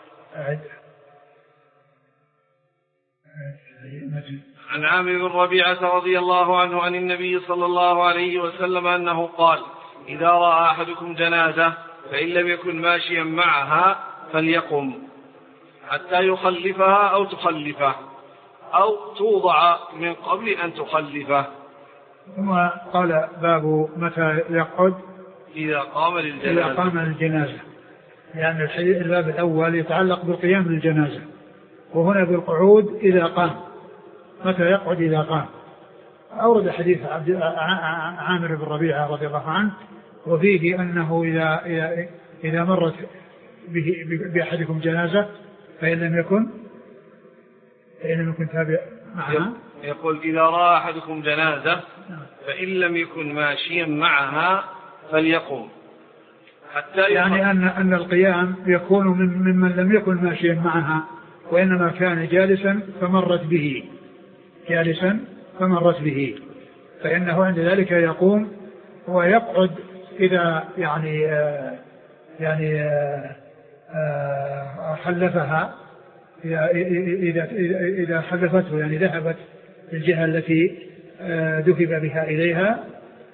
S1: عن عامر بن ربيعة رضي الله عنه عن النبي صلى الله عليه وسلم أنه قال إذا رأى أحدكم جنازة فإن لم يكن ماشيا معها فليقم حتى يخلفها أو تخلفه أو توضع من قبل أن تخلفه.
S2: ثم قال باب متى يقعد
S1: إذا قام للجنازة,
S2: إذا قام للجنازة، لأن يعني الباب الأول يتعلق بالقيام للجنازة، وهنا بالقعود إذا قام، متى يقعد إذا قام. أورد حديث عامر بن ربيعة رضي الله عنه وفيه أنه إذا, إذا, إذا مرت بأحدكم جنازة فإن لم يكن فإن لم يكن تابع معها،
S1: يقول إذا رأى أحدكم جنازة فإن لم يكن ماشيا معها فليقم حتى
S2: يعني أن, أن القيام يكون من ممن لم يكن ماشيا معها، وإنما كان جالسا فمرت به جالسا فمرت به فإنه عند ذلك يقوم ويقعد إذا يعني آه يعني آه آه خلفها إذا إذا خلفته يعني ذهبت الجهة التي آه ذهب بها إليها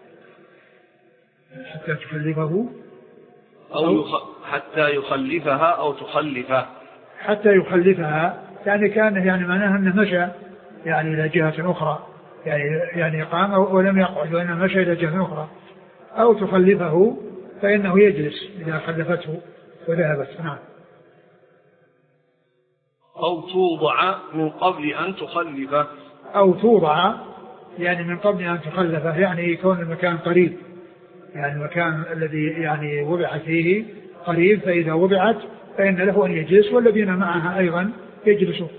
S2: حتى تخلفه
S1: أو, أو حتى يخلفها أو تخلفه
S2: حتى يخلفها يعني كان يعني معناها أنه مشى يعني إلى جهة أخرى يعني يعني قام ولم يقعد وإنما مشى إلى جهة أخرى أو تخلفه فإنه يجلس إذا خلفته وذهبت. نعم.
S1: أو توضع من قبل أن تخلفه
S2: أو توضع يعني من قبل أن تخلفه يعني يكون المكان قريب يعني المكان الذي يعني وضعت فيه قريب فإذا وضعت فإن له أن يجلس والذين معها أيضا يجلسوا.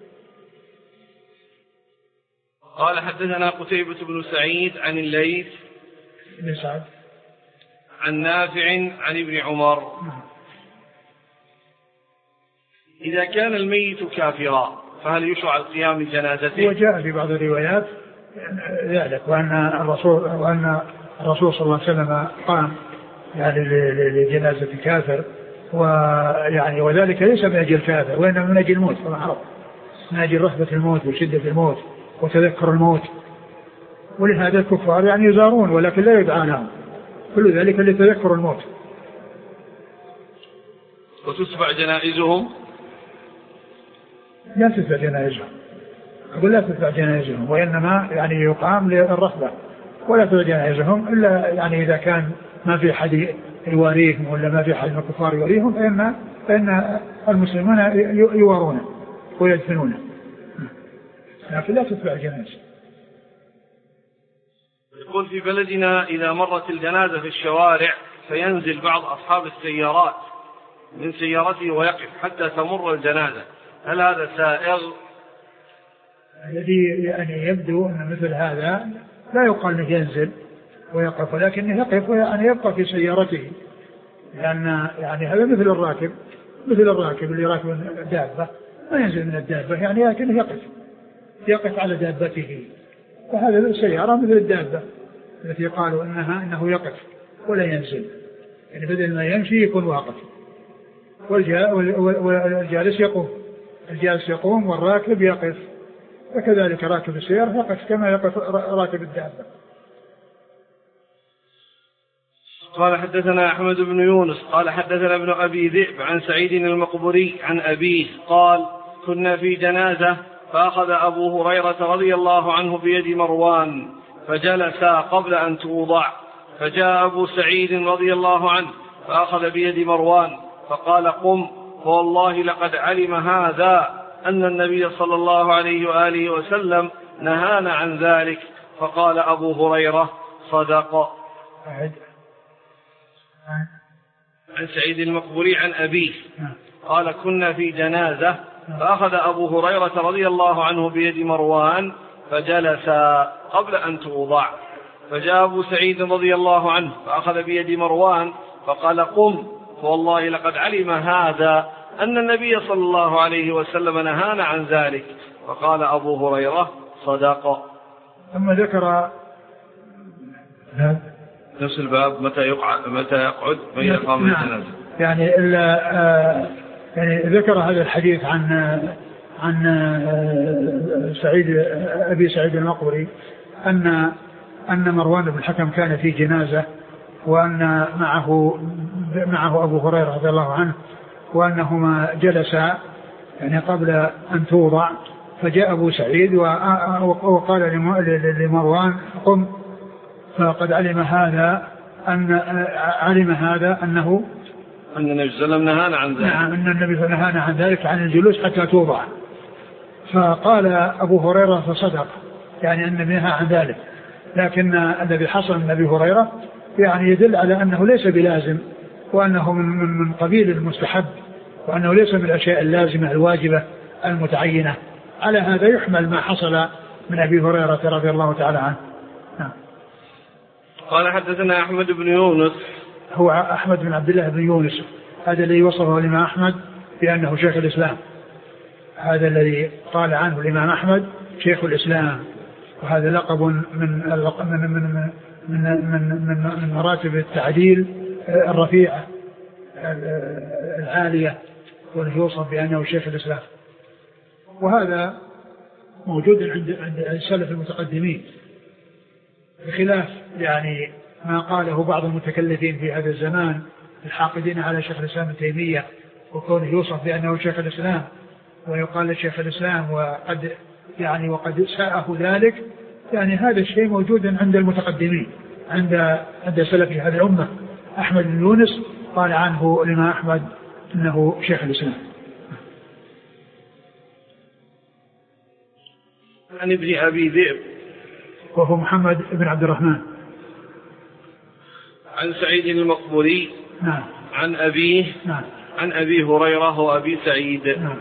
S1: قال حدثنا قتيبة بن سعيد عن الليث
S2: بن سعد
S1: عن نافع عن ابن عمر إذا كان الميت كافرا فهل يشرع القيام بجنازته؟
S2: وجاء في بعض الروايات ذلك وأن الرسول وأن الرسول صلى الله عليه وسلم قام يعني لجنازة كافر ويعني وذلك ليس من أجل كافر وإنما من أجل الموت كما عرف من أجل رهبة الموت وشدة الموت وتذكر الموت ولهذا الكفار يعني يزارون ولكن لا يدعى لهم كل ذلك لتذكر الموت.
S1: وتتبع جنائزهم؟
S2: لا تتبع جنائزهم أقول لا تتبع جنائزهم وإنما يعني يقام للرهبة ولا تتبع جنائزهم إلا يعني إذا كان ما في حد يواريهم ولا ما في حد من الكفار يواريهم فإن, فإن المسلمون يوارونه ويدفنونه لكن لا تتبع جنائز.
S1: يقول في بلدنا إذا مرت الجنازة في الشوارع فينزل بعض أصحاب السيارات من سيارته ويقف حتى تمر الجنازة هل هذا سائغ؟
S2: الذي يعني يبدو أن مثل هذا لا يقال أنه ينزل ويقف ولكنه يقف يعني يبقى في سيارته لأن يعني هذا مثل الراكب مثل الراكب اللي راكب الدابة ما ينزل من الدابة يعني لكنه يقف يقف على دابته فهذا السيارة مثل الدابة التي قالوا أنها إنه يقف ولا ينزل يعني بدل ما يمشي يكون واقف والجالس يقوم الجالس يقوم والراكب يقف وكذلك راكب السيارة يقف كما يقف راكب الدابة.
S1: قال حدثنا أحمد بن يونس قال حدثنا ابن أبي ذئب عن سعيد المقبري عن أبيه قال كنا في جنازة فأخذ أبو هريرة رضي الله عنه بيد مروان فجلسا قبل أن توضع فجاء أبو سعيد رضي الله عنه فأخذ بيد مروان فقال قم فوالله لقد علم هذا أن النبي صلى الله عليه وآله وسلم نهانا عن ذلك فقال أبو هريرة صدق. عن سعيد المقبري عن أبيه قال كنا في جنازة فأخذ أبو هريرة رضي الله عنه بيد مروان فجلس قبل أن توضع فجاء أبو سعيد رضي الله عنه فأخذ بيد مروان فقال قم فوالله لقد علم هذا أن النبي صلى الله عليه وسلم نهانا عن ذلك فقال أبو هريرة صدق.
S2: ثم ذكر
S1: نفس الباب متى يقعد متى يقعد بين إقامة الجنازة
S2: يعني إلا آه يعني ذكر هذا الحديث عن عن سعيد أبي سعيد المقبري أن أن مروان بن الحكم كان في جنازة وأن معه معه أبو هريرة رضي الله عنه وأنهما جلسا يعني قبل أن توضع فجاء أبو سعيد وقال لمروان قم فقد علم هذا أن علم هذا أنه
S1: أن النبي صلى الله عليه وسلم نهانا عن ذلك.
S2: نعم أن النبي نهانا عن ذلك عن الجلوس حتى توضع فقال أبو هريرة فصدق يعني أن النبي نهى عن ذلك لكن الذي حصل من أبي هريرة يعني يدل على أنه ليس بلازم وأنه من, من, من قبيل المستحب وأنه ليس من الأشياء اللازمة الواجبة المتعينة على هذا يحمل ما حصل من أبي هريرة رضي الله تعالى عنه. نعم.
S1: قال حدثنا أحمد بن يونس
S2: هو أحمد بن عبد الله بن يونس هذا الذي وصفه الإمام أحمد بأنه شيخ الإسلام هذا الذي قال عنه الإمام أحمد شيخ الإسلام، وهذا لقب من من من من من, من, من مراتب التعديل الرفيعة العالية، ويوصف بأنه شيخ الإسلام. وهذا موجود عند عند السلف المتقدمين، بخلاف يعني ما قاله بعض المتكلفين في هذا الزمان الحاقدين على شيخ الإسلام ابن تيمية، وكونه يوصف بأنه شيخ الإسلام ويقال شيخ الإسلام وقد يعني وقد ساءه ذلك. يعني هذا الشيء موجود عند المتقدمين، عند عند سلف هذه الأمة. أحمد بن يونس قال عنه الإمام أحمد إنه شيخ الإسلام.
S1: عن ابن أبي ذئب
S2: وهو محمد بن عبد الرحمن.
S1: عن سعيد المقبوري.
S2: نعم.
S1: عن أبيه.
S2: نعم.
S1: عن أبي هريرة وأبي سعيد.
S2: نعم.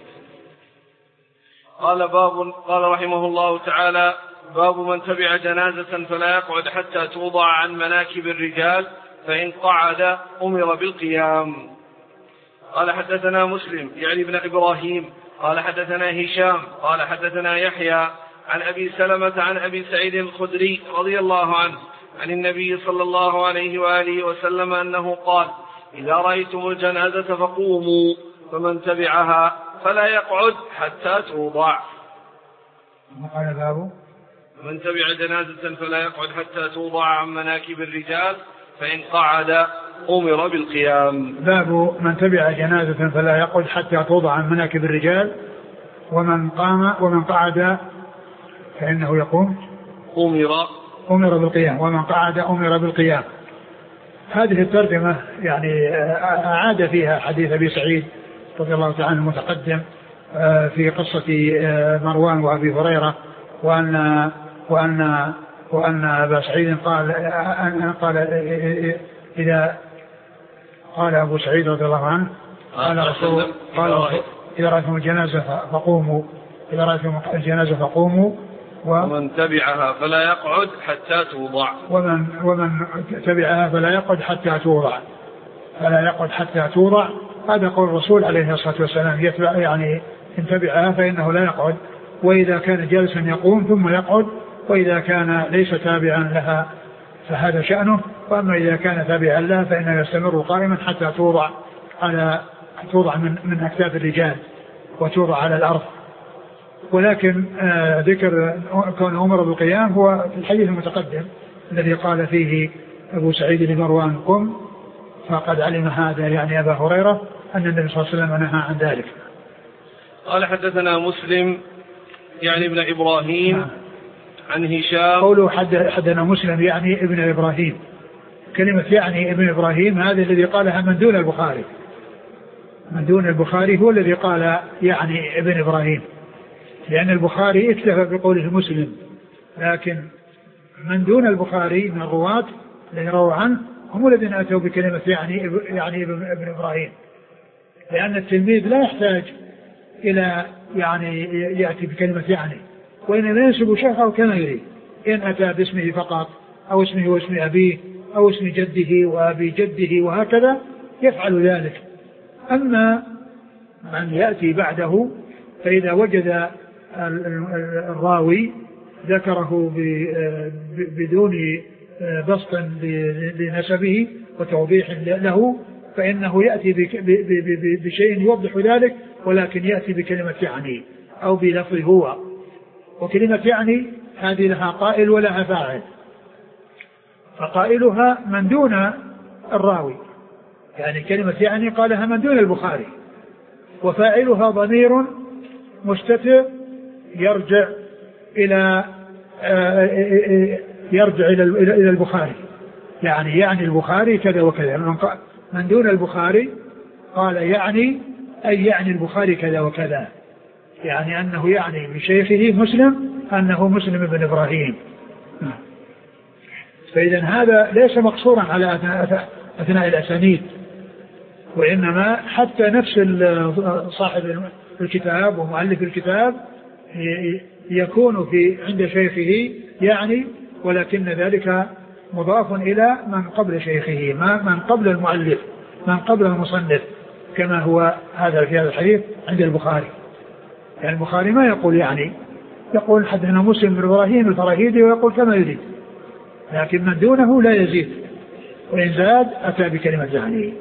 S1: قال باب قال رحمه الله تعالى: باب من تبع جنازة فلا يقعد حتى توضع عن مناكب الرجال، فإن قعد أمر بالقيام. قال حدثنا مسلم يعني ابن إبراهيم قال حدثنا هشام قال حدثنا يحيى عن أبي سلمة عن أبي سعيد الخدري رضي الله عنه عن النبي صلى الله عليه وآله وسلم أنه قال: إذا رأيتم الجنازة فقوموا، فمن تبعها فلا يقعد حتى توضع.
S2: قال بابه
S1: من تبع جنازة فلا يقعد حتى توضع عن مناكب الرجال، فإن قعد أمر بالقيام.
S2: باب من تبع جنازة فلا يقعد حتى توضع عن مناكب الرجال، ومن قام ومن قعد فإنه يقوم
S1: أمر
S2: أمر بالقيام، ومن قعد أمر بالقيام. هذه الترجمة يعني أعاد فيها حديث أبي سعيد رضي الله تعالى عنه المتقدم في قصة مروان وأبي هريرة، وأن وأن وأن أبا سعيد قال قال إذا قال أبو سعيد رضي الله عنه قال رسول قال إذا رأيتم الجنازة فقوموا إذا رأيتم الجنازة فقوموا
S1: ومن تبعها فلا يقعد حتى توضع
S2: ومن ومن تبعها فلا يقعد حتى توضع فلا يقعد حتى توضع. هذا قول الرسول عليه الصلاة والسلام، يتبع يعني إن تبعها فإنه لا يقعد، وإذا كان جالسا يقوم ثم يقعد، وإذا كان ليس تابعا لها فهذا شأنه، وأما إذا كان تابعا لها فإنه يستمر قائما حتى توضع على توضع من من أكتاف الرجال وتوضع على الأرض. ولكن آه ذكر كون أمر بالقيام هو في الحديث المتقدم الذي قال فيه أبو سعيد لمروان قم، فقد علم هذا يعني أبا هريرة أن النبي صلى الله عليه وسلم نهى عن ذلك.
S1: قال حدثنا مسلم يعني ابن إبراهيم آه. عن هشام.
S2: قوله حدثنا مسلم يعني ابن إبراهيم، كلمة يعني ابن إبراهيم هذا الذي قالها من دون البخاري، من دون البخاري هو الذي قال يعني ابن إبراهيم، لأن البخاري اكتفى بقوله مسلم، لكن من دون البخاري من الرواة الذين رووا عنه هم الذين أتوا بكلمة يعني يعني ابن إبراهيم، لأن التلميذ لا يحتاج إلى يعني يأتي بكلمة يعني، وإنما ينسب شيخه كما يريد، إن أتى باسمه فقط أو اسمه واسم أبيه أو اسم جده وأبي جده وهكذا يفعل ذلك. أما من يأتي بعده فإذا وجد الراوي ذكره بدون بسط لنسبه وتوضيح له فإنه يأتي بشيء يوضح ذلك، ولكن يأتي بكلمة يعني أو بلفظ هو. وكلمة يعني هذه لها قائل ولها فاعل، فقائلها من دون الراوي، يعني كلمة يعني قالها من دون البخاري، وفاعلها ضمير مستتر يرجع إلى يرجع إلى البخاري، يعني يعني البخاري كذا وكذا. من دون البخاري قال يعني أي يعني البخاري كذا وكذا، يعني أنه يعني بشيخه مسلم أنه مسلم بن إبراهيم. فإذا هذا ليس مقصورا على أثناء الأسانيد، وإنما حتى نفس صاحب الكتاب ومؤلف الكتاب يكون في عند شيخه يعني، ولكن ذلك مضاف إلى من قبل شيخه، ما من قبل المؤلف، من قبل المصنف، كما هو هذا في هذا الحديث عند البخاري. يعني البخاري ما يقول يعني يقول حدثنا مسلم بن إبراهيم الفراهيدي ويقول كما يريد، لكن من دونه لا يزيد، وإن زاد أتى بكلمة يعني.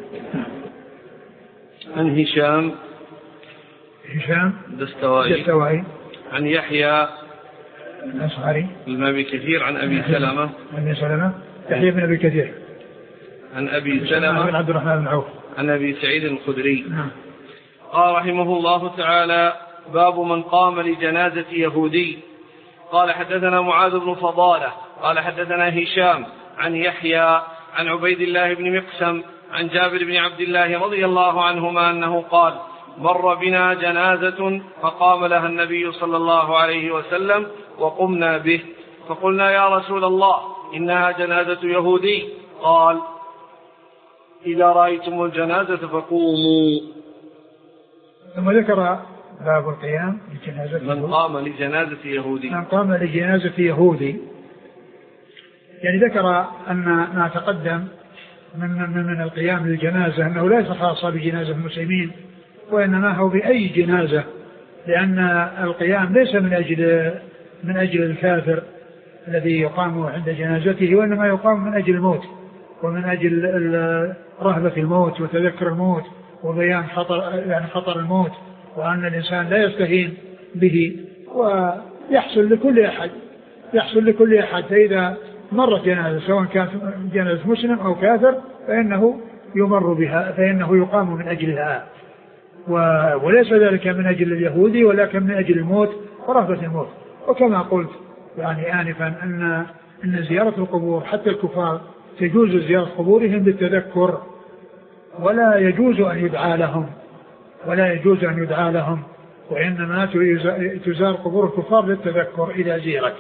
S1: عن هشام
S2: هشام
S1: دستوائي
S2: دستوائي
S1: عن يحيى
S2: الأصغري
S1: بن أبي كثير عن أبي سلمة
S2: أبي سلمة يحيى بن أبي كثير
S1: عن أبي سلمة
S2: بن عبد الرحمن بن عوف
S1: عن أبي سعيد الخدري.
S2: نعم.
S1: قال رحمه الله تعالى: باب من قام لجنازة يهودي. قال حدثنا معاذ بن فضالة قال حدثنا هشام عن يحيى عن عبيد الله بن مقسم عن جابر بن عبد الله رضي الله عنهما أنه قال: مر بنا جنازة فقام لها النبي صلى الله عليه وسلم وقمنا به، فقلنا: يا رسول الله إنها جنازة يهودي. قال: إذا رأيتم الجنازة فقوموا.
S2: ثم ذكر باب القيام لجنازة
S1: من قام لجنازة يهودي.
S2: من قام لجنازة يهودي يعني ذكر أن ما تقدم من, من, من القيام للجنازة أنه ليس خاصة بجنازة المسلمين، وإنما هو بأي جنازة، لأن القيام ليس من أجل من أجل الكافر الذي يقام عند جنازته، وإنما يقام من أجل الموت، ومن أجل رهبة الموت وتذكر الموت وبيان خطر يعني خطر الموت، وأن الإنسان لا يستهين به، ويحصل لكل أحد يحصل لكل أحد فإذا مرت جنازة سواء كانت جنازة مسلم أو كافر فإنه يمر بها، فإنه يقام من أجلها، وليس ذلك من أجل اليهودي ولكن من أجل الموت ورهبة الموت. وكما قلت يعني آنفا أن أن زيارة القبور حتى الكفار تجوز زيارة قبورهم بالتذكر، ولا يجوز أن يدعى لهم ولا يجوز أن يدعى لهم وإنما تزار قبور الكفار للتذكر إذا زيرت.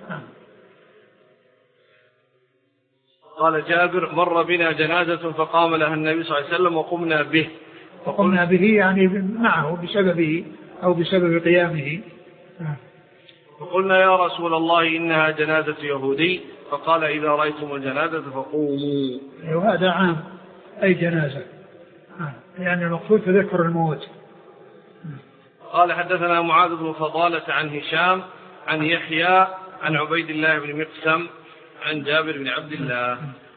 S1: قال جابر: مر بنا جنازة فقام لها النبي صلى الله عليه وسلم وقمنا به.
S2: فقمنا به يعني معه بسببه أو بسبب قيامه.
S1: فقلنا: يا رسول الله إنها جنازة يهودي. فقال: إذا رأيتم الجنازة فقوموا.
S2: وهذا عام أي جنازة، يعني المقصود تذكر الموت.
S1: قال حدثنا معاذ بن فضالة عن هشام عن يحيى عن عبيد الله بن مقسم عن جابر بن عبد الله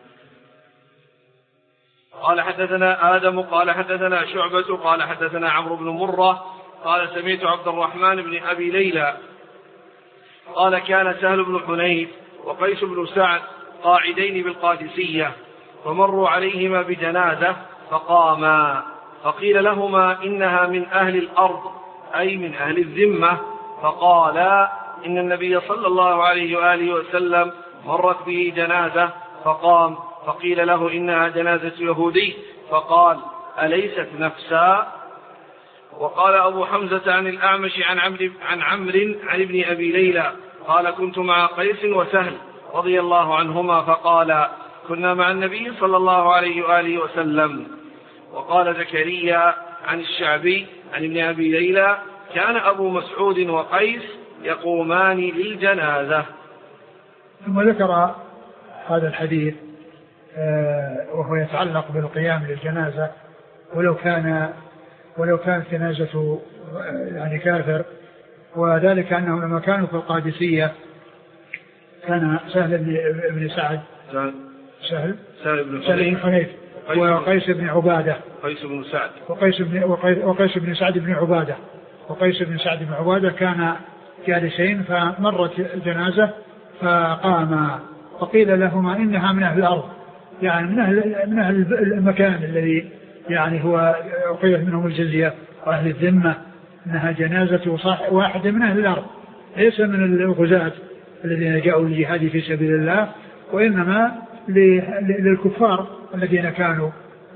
S1: قال حدثنا آدم قال حدثنا شعبة قال حدثنا عمرو بن مرة قال سمعت عبد الرحمن بن أبي ليلى قال كان سهل بن حنيف وقيس بن سعد قاعدين بالقادسية فمروا عليهما بجنازة فقاما فقيل لهما إنها من أهل الأرض أي من أهل الذمة، فقالا إن النبي صلى الله عليه وآله وسلم مرت به جنازة فقام، فقيل له إنها جنازة يهودي فقال أليست نفسا؟ وقال أبو حمزة عن الأعمش عن عمرو عن عمرو عن ابن أبي ليلى قال كنت مع قيس وسهل رضي الله عنهما فقال كنا مع النبي صلى الله عليه وآله وسلم. وقال زكريا عن الشعبي عن ابن أبي ليلى كان أبو مسعود وقيس يقومان للجنازة.
S2: ثم ذكر هذا الحديث وهو يتعلق بالقيام للجنازة ولو كان ولو كانت جنازة يعني كافر، وذلك أنه لما كانوا في القادسية كان سهل بن سعد سهل
S1: سهل بن
S2: حنيف وقيس بن عبادة
S1: قيس بن سعد
S2: وقيس بن وقيس بن سعد بن عبادة وقيس بن سعد بن عبادة كان جالسين فمرت الجنازة فقاما فقيل لهما إنها من أهل الأرض، يعني من أهل من أهل المكان الذي يعني هو أقيمت منهم الجزية وأهل الذمة، إنها جنازة واحدة من أهل الأرض ليس من الغزاة الذين جاءوا للجهاد في سبيل الله، وإنما للكفار الذين كانوا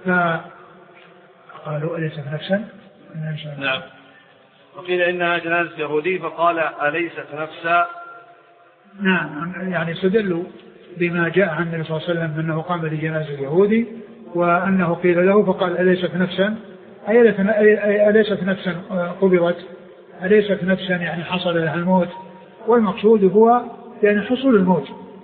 S2: فقالوا أليست نفسا؟
S1: نعم. وقيل إنها جنازة يهودي فقال أليست نفسا؟
S2: نعم، يعني استدلوا بما جاء عن النبي صلى الله عليه وسلم أنه قام لجنازة يهودي وأنه قيل له فقال أليست نفسا؟ أليست نفسا قبضت؟ أليست نفسا يعني حصل لها الموت؟ والمقصود هو يعني حصول الموت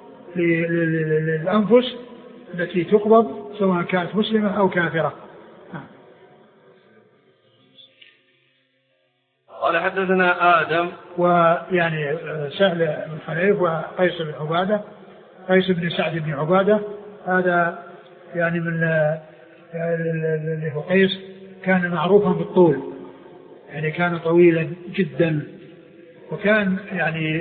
S2: للأنفس التي تقبض سواء كانت مسلمة أو كافرة.
S1: قال حدثنا آدم.
S2: ويعني سهل بن حنيف وقيس بن عبادة، قيس بن سعد بن عبادة هذا يعني من اللي هو قيس كان معروفا بالطول، يعني كان طويلا جدا، وكان يعني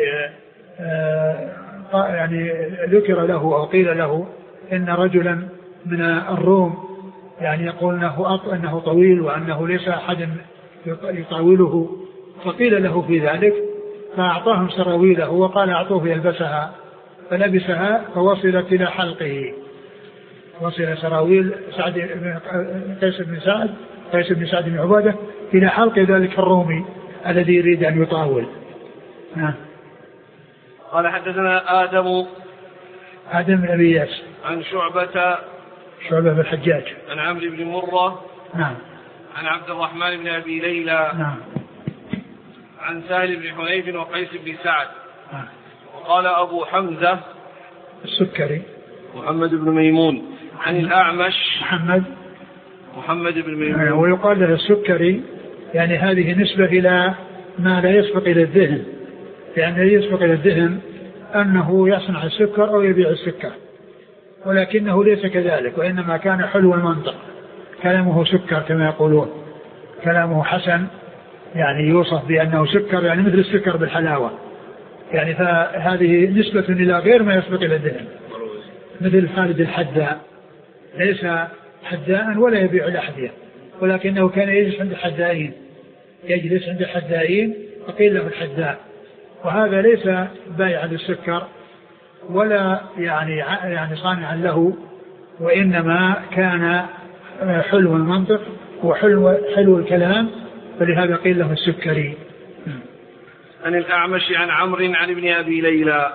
S2: يعني ذكر له أو قيل له إن رجلا من الروم يعني يقول أنه, أنه طويل وأنه ليس أحد يطاوله، فقيل له في ذلك فأعطاهم سراويله وقال أعطوه يلبسها، فلبسها فوصلت إلى حلقه، وصل سراويل سعد قيس بن سعد قيس بن سعد بن عبادة إلى حلق ذلك الرومي الذي يريد أن يطاول. نعم.
S1: قال حدثنا آدم
S2: آدم بن أبي إياس
S1: عن شعبة
S2: شعبة بن الحجاج
S1: عن عمرو بن مرة
S2: نعم
S1: عن عبد الرحمن بن أبي ليلى
S2: نعم
S1: عن سهل بن حنيف وقيس بن سعد.
S2: نعم.
S1: وقال أبو حمزة
S2: السكري
S1: محمد بن ميمون عن الأعمش
S2: محمد
S1: محمد بن ميمون.
S2: ويقال له السكري يعني هذه نسبة إلى ما لا يسبق إلى الذهن، يعني يسبق إلى الذهن أنه يصنع السكر أو يبيع السكر، ولكنه ليس كذلك، وإنما كان حلو المنطق، كلامه سكر كما يقولون، كلامه حسن، يعني يوصف بأنه سكر يعني مثل السكر بالحلاوة، يعني فهذه نسبة إلى غير ما يسبق إلى الذهن، مثل خالد الحداء ليس حداء ولا يبيع الأحذية، ولكنه كان يجلس عند الحدائين يجلس عند الحدائين فقيل له الحداء، وهذا ليس بايعا للسكر ولا يعني يعني صانعا له، وإنما كان حلو المنطق وحلو حلو الكلام، فلهذا قيل له السكري.
S1: عن الأعمش عن عمرو عن ابن أبي ليلى.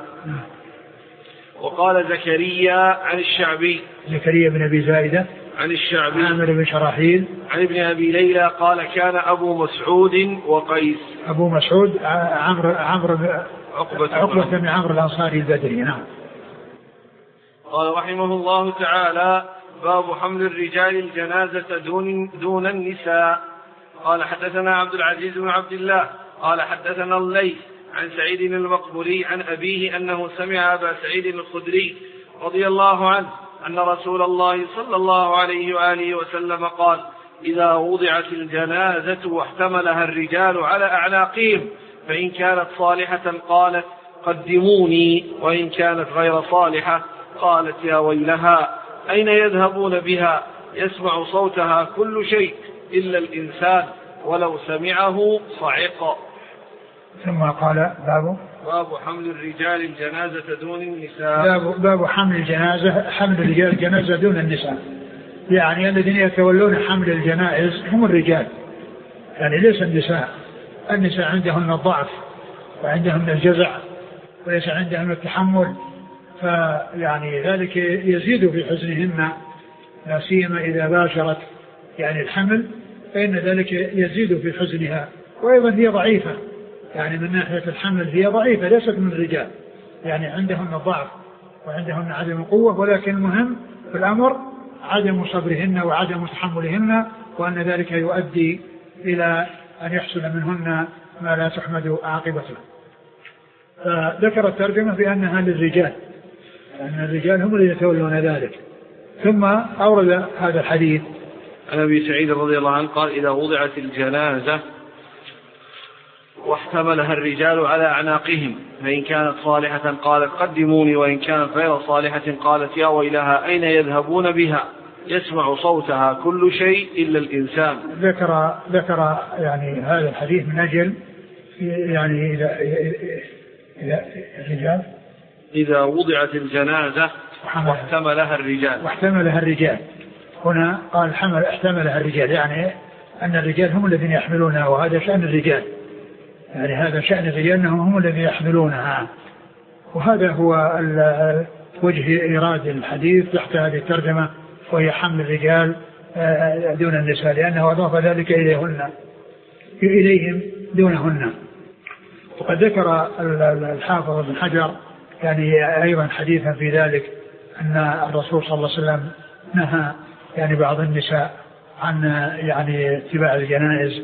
S1: وقال زكريا عن الشعبي
S2: زكريا بن أبي زائدة
S1: عن الشعبي
S2: عامر بن شراحيل
S1: عن ابن أبي ليلى قال كان أبو مسعود وقيس
S2: أبو مسعود عمرو عمرو
S1: عقبة
S2: عقبة بن عمرو الأنصاري البدري. نعم.
S1: قال رحمه الله تعالى باب حمل الرجال الجنازة دون, دون النساء. قال حدثنا عبد العزيز بن عبد الله قال حدثنا الليث عن سعيد المقبري عن أبيه أنه سمع أبا سعيد الخدري رضي الله عنه أن رسول الله صلى الله عليه وآله وسلم قال إذا وضعت الجنازة واحتملها الرجال على أعناقهم فإن كانت صالحة قالت قدموني، وإن كانت غير صالحة قالت يا ويلها أين يذهبون بها، يسمع صوتها كل شيء إلا الإنسان ولو سمعه صعق.
S2: ثم قال باب
S1: باب حمل الرجال الجنازة دون النساء.
S2: باب, باب حمل الجنازة حمل الرجال الجنازة دون النساء، يعني الذين يتولون حمل الجنائز هم الرجال، يعني ليس النساء. النساء عندهن الضعف وعندهن الجزع وليس عندهن التحمل، فيعني ذلك يزيد في حزنهن، لا سيما إذا باشرت يعني الحمل، فإن ذلك يزيد في حزنها. وأيضا هي ضعيفة، يعني من ناحية الحمل هي ضعيفة ليست من الرجال، يعني عندهن الضعف وعندهن عدم القوة، ولكن المهم في الأمر عدم صبرهن وعدم تحملهن، وأن ذلك يؤدي إلى أن يحصل منهن ما لا تحمد عاقبته. فذكر الترجمة بأنها للرجال، لأن الرجال هم الذين يتولون ذلك. ثم أورد هذا الحديث
S1: عن أبي سعيد رضي الله عنه قال إذا وضعت الجنازة واحتملها الرجال على أعناقهم فإن كانت صالحة قالت قدموني، وإن كانت غير صالحة قالت يا ويلها أين يذهبون بها، يسمع صوتها كل شيء إلا الإنسان.
S2: ذكر ذكر يعني هذا الحديث من أجل يعني إذا إذا الرجال
S1: إذا وضعت الجنازة واحتملها الرجال
S2: واحتملها الرجال هنا قال حمل احتملها الرجال، يعني أن الرجال هم الذين يحملونها، وهذا شأن الرجال، يعني هذا شأن الرجال أنهم هم الذين يحملونها. وهذا هو وجه إيراد الحديث تحت هذه الترجمة، وهي حمل الرجال دون النساء، لأنه أضاف ذلك إليهن إليهم دونهن. وقد ذكر الحافظ ابن حجر يعني أيضا حديثا في ذلك، أن الرسول صلى الله عليه وسلم نهى يعني بعض النساء عن يعني اتباع الجنائز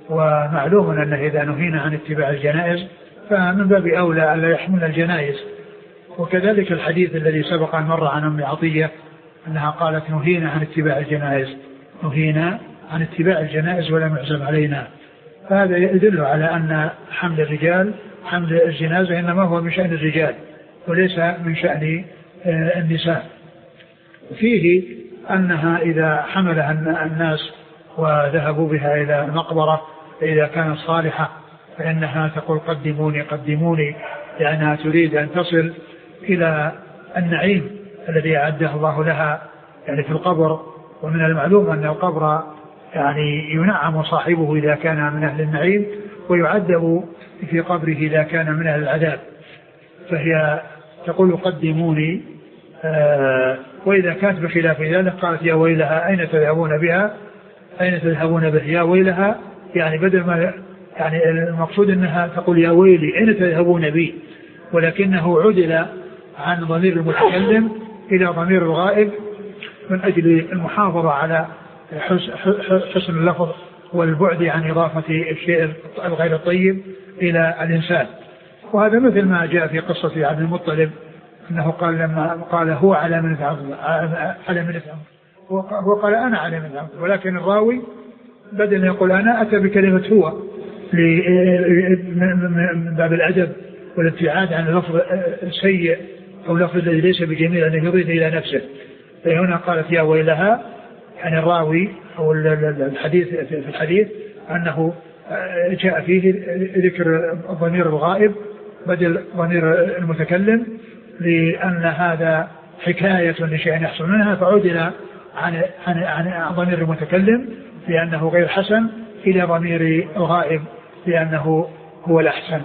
S2: ومعلوم أنه إذا نهينا عن اتباع الجنائز فمن باب أولى ألا يحمل الجنائز. وكذلك الحديث الذي سبق أن مر عن أم عطية أنها قالت نهينا عن اتباع الجنائز نهينا عن اتباع الجنائز ولم يعزم علينا. فهذا يدل على أن حمل الرجال حمل الجنازة إنما هو من شأن الرجال وليس من شأن النساء. فيه أنها إذا حملها الناس وذهبوا بها إلى المقبرة إذا كانت صالحة فإنها تقول قدموني قدموني، لأنها تريد أن تصل إلى النعيم الذي أعده الله لها يعني في القبر. ومن المعلوم أن القبر يعني ينعم صاحبه إذا كان من أهل النعيم ويعذب في قبره إذا كان من أهل العذاب. فهي تقول قدموني آه وإذا كانت بخلاف ذلك قالت يا ويلها أين تذهبون بها أين تذهبون به يا ويلها، يعني بدل ما يعني المقصود أنها تقول يا ويلي أين تذهبون بي، ولكنه عدل عن ضمير المتكلم إلى ضمير الغائب من أجل المحافظة على حسن اللفظ والبعد عن إضافة الشيء الغير الطيب إلى الإنسان. وهذا مثل ما جاء في قصة عبد المطلب أنه قال لما قال هو على من على من هو قال أنا على من عبد، ولكن الراوي بدل يقول أنا أتى بكلمة هو من باب الأدب والابتعاد عن اللفظ السيء أو اللفظ الذي ليس بجميل أنه يريد إلى نفسه. فهنا قالت يا ويلها يعني الراوي أو الحديث في الحديث أنه جاء فيه ذكر ضمير الغائب بدل ضمير المتكلم لأن هذا حكاية لشيء يحصل منها فعدل عن عن عن ضمير المتكلم لأنه غير حسن إلى ضمير الغائب لأنه هو الأحسن.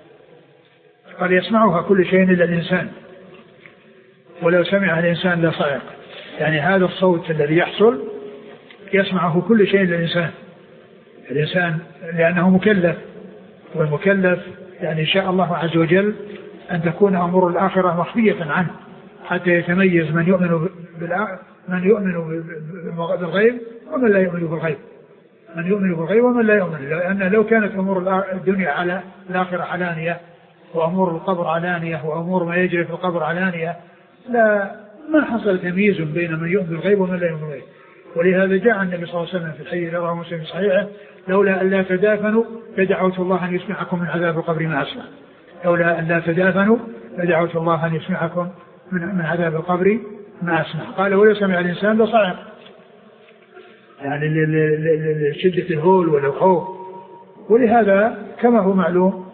S2: قال يسمعها كل شيء إلا الإنسان ولو سمع الإنسان لصعق، يعني هذا الصوت الذي يحصل يسمعه كل شيء إلا الإنسان الإنسان لأنه مكلف، والمكلف يعني شاء الله عز وجل أن تكون أمور الآخرة مخفية عنه حتى يتميز من يؤمن من يؤمن بالغيب ومن لا يؤمن بالغيب من يؤمن بالغيب ومن لا يؤمن. لأن لو كانت أمور الدنيا على الآخرة علانية وأمور القبر علانية وأمور ما يجري في القبر علانية لا ما حصل تمييز بين من يؤمن بالغيب ومن لا يؤمن بالغيب. ولهذا جاء النبي صلى الله عليه وسلم في الحديث الذي رواه مسلم في صحيحه لولا أن لا تدافنوا لدعوت الله أن يسمعكم من عذاب القبر ما أسمع لولا أن لا تدافنوا لدعوت الله أن يسمعكم من من عذاب القبر ما أسمع. قال ولو سمع الإنسان لصعق، يعني لشدة الهول والخوف. ولهذا كما هو معلوم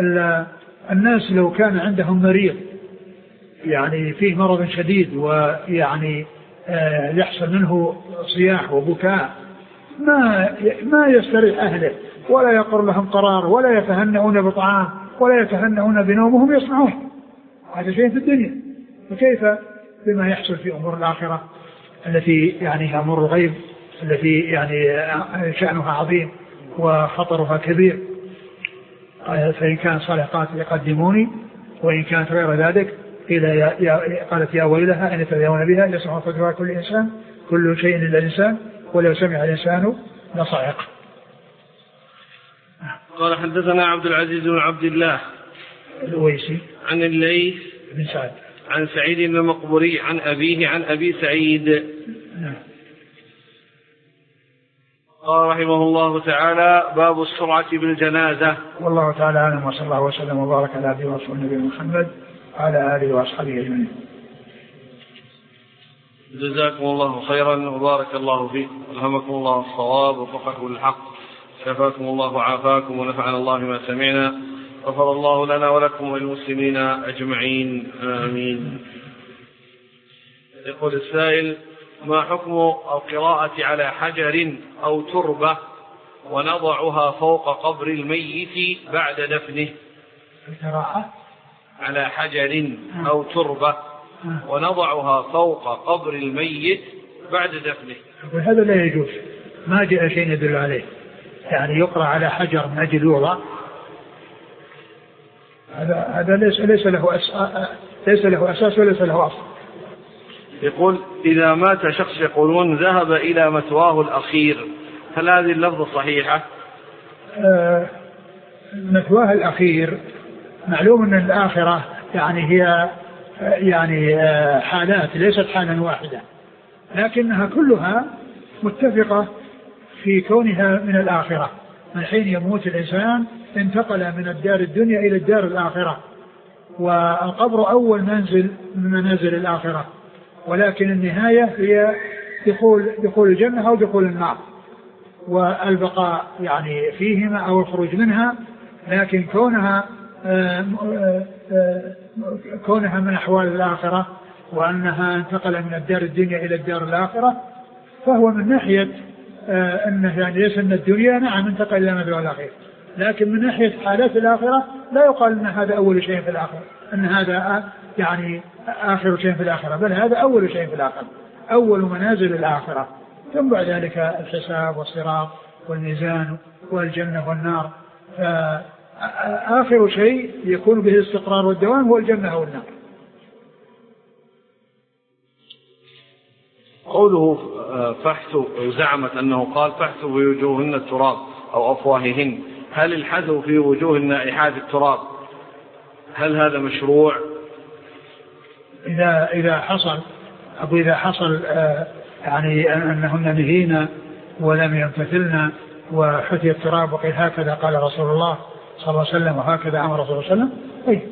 S2: الناس لو كان عندهم مريض يعني فيه مرض شديد ويعني يحصل منه صياح وبكاء ما ما يستريح أهله ولا يقر لهم قرار ولا يتهنئون بطعام ولا يتهنئون بنومهم يسمعون. هذا شيء في الدنيا، وكيف بما يحصل في أمور الآخرة التي يعني أمور الغيب التي يعني شأنها عظيم وخطرها كبير. فإن كان صالحات يقدموني وإن كانت غير ذلك إلى يا قالت يا ويلها أن تذهبون بها يسمع صدرها كل إنسان كل شيء إلا الإنسان ولو سمع الإنسان لصعق.
S1: قال حدثنا عبد العزيز بن عبد الله
S2: الأويسي
S1: عن الليث
S2: بن سعد
S1: عن سعيد المقبري عن أبيه عن أبي سعيد.
S2: نعم.
S1: قال رحمه الله تعالى باب السرعة بالجنازة.
S2: والله تعالى أعلم وصلى الله وسلم وبارك على عبده ورسوله نبينا محمد وعلى آله وأصحابه أجمعين.
S1: جزاكم الله خيرا وبارك الله فيكم ألهمكم الله الصواب ووفقكم للحق شفاكم الله وعافاكم ونفعنا الله ما سمعنا غفر الله لنا ولكم وللمسلمين أجمعين آمين. يقول السائل ما حكم القراءة على حجر أو تربة ونضعها فوق قبر الميت بعد دفنه؟
S2: القراءة
S1: على حجر أو تربة ونضعها فوق قبر الميت بعد دفنه.
S2: وهذا لا يجوز، ما جاء شيء يدل عليه، يعني يقرأ على حجر من أجل يوضع هذا هذا ليس ليس له أس... ليس له أساس وليس له أصل.
S1: يقول إذا مات شخص يقولون ذهب إلى مثواه الأخير، هل هذه اللفظة صحيحة؟
S2: مثواها الأخير. معلوم أن الآخرة يعني هي يعني حالات ليست حالا واحدة، لكنها كلها متفقة في كونها من الآخرة. من حين يموت الإنسان انتقل من الدار الدنيا إلى الدار الآخرة، والقبر أول منزل من منازل الآخرة، ولكن النهاية هي دخول دخول الجنة أو دخول النار، والبقاء يعني فيهما أو الخروج منها. لكن كونها آآ آآ كونها من أحوال الآخرة، وأنها انتقل من الدار الدنيا إلى الدار الآخرة، فهو من ناحية أنه يعني ليس من الدنيا نعم انتقل إلى مدار الآخرة، لكن من ناحية حالات الآخرة لا يقال أن هذا أول شيء في الآخرة، أن هذا يعني آخر شيء في الآخرة، بل هذا أول شيء في الآخرة، أول منازل الآخرة، ثم بعد ذلك الحساب والصراط والميزان والجنة والنار. فآخر شيء يكون به الاستقرار والدوام هو الجنة والنار.
S1: قوله فحث، زعمت أنه قال فحث في وجوههن التراب أو أفواههن، هل الحث في وجوه النائحات التراب هل هذا مشروع؟
S2: إذا إذا حصل أو إذا حصل يعني أنهن نهينا ولم يمتثلن وحثي التراب وقيل هكذا قال رسول الله صلى الله عليه وسلم وهكذا أمر رسول الله صلى الله عليه وسلم. أي.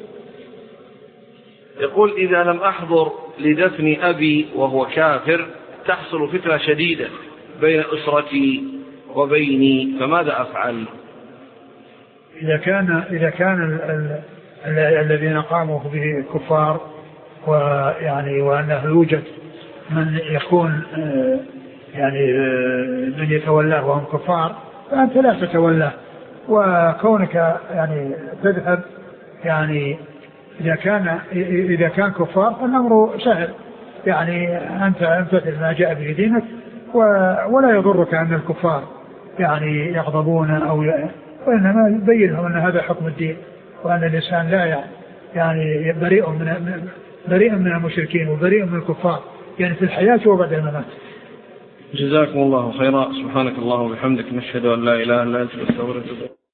S1: يقول إذا لم أحضر لدفن أبي وهو كافر تحصل فتنة شديدة بين أسرتي وبيني، فماذا أفعل؟
S2: إذا كان إذا كان ال ال ال الذين قاموا به كفار، ويعني وأنه يوجد من يكون يعني من يتولاه وهم كفار، فأنت لا تتولاه، وكونك يعني تذهب يعني إذا كان إذا كان كفار فالأمر سهل، يعني أنت امتثل ما جاء به دينك، ولا يضرك أن الكفار يعني يغضبون أو ي... وإنما يبين لهم أن هذا حكم الدين، وأن الإنسان لا يعني بريء من بريء من المشركين وبريء من الكفار، يعني في الحياة وبعد الممات.
S1: جزاكم الله خيرا. سبحانك اللهم وبحمدك، نشهد أن لا إله إلا أنت، نستغفرك.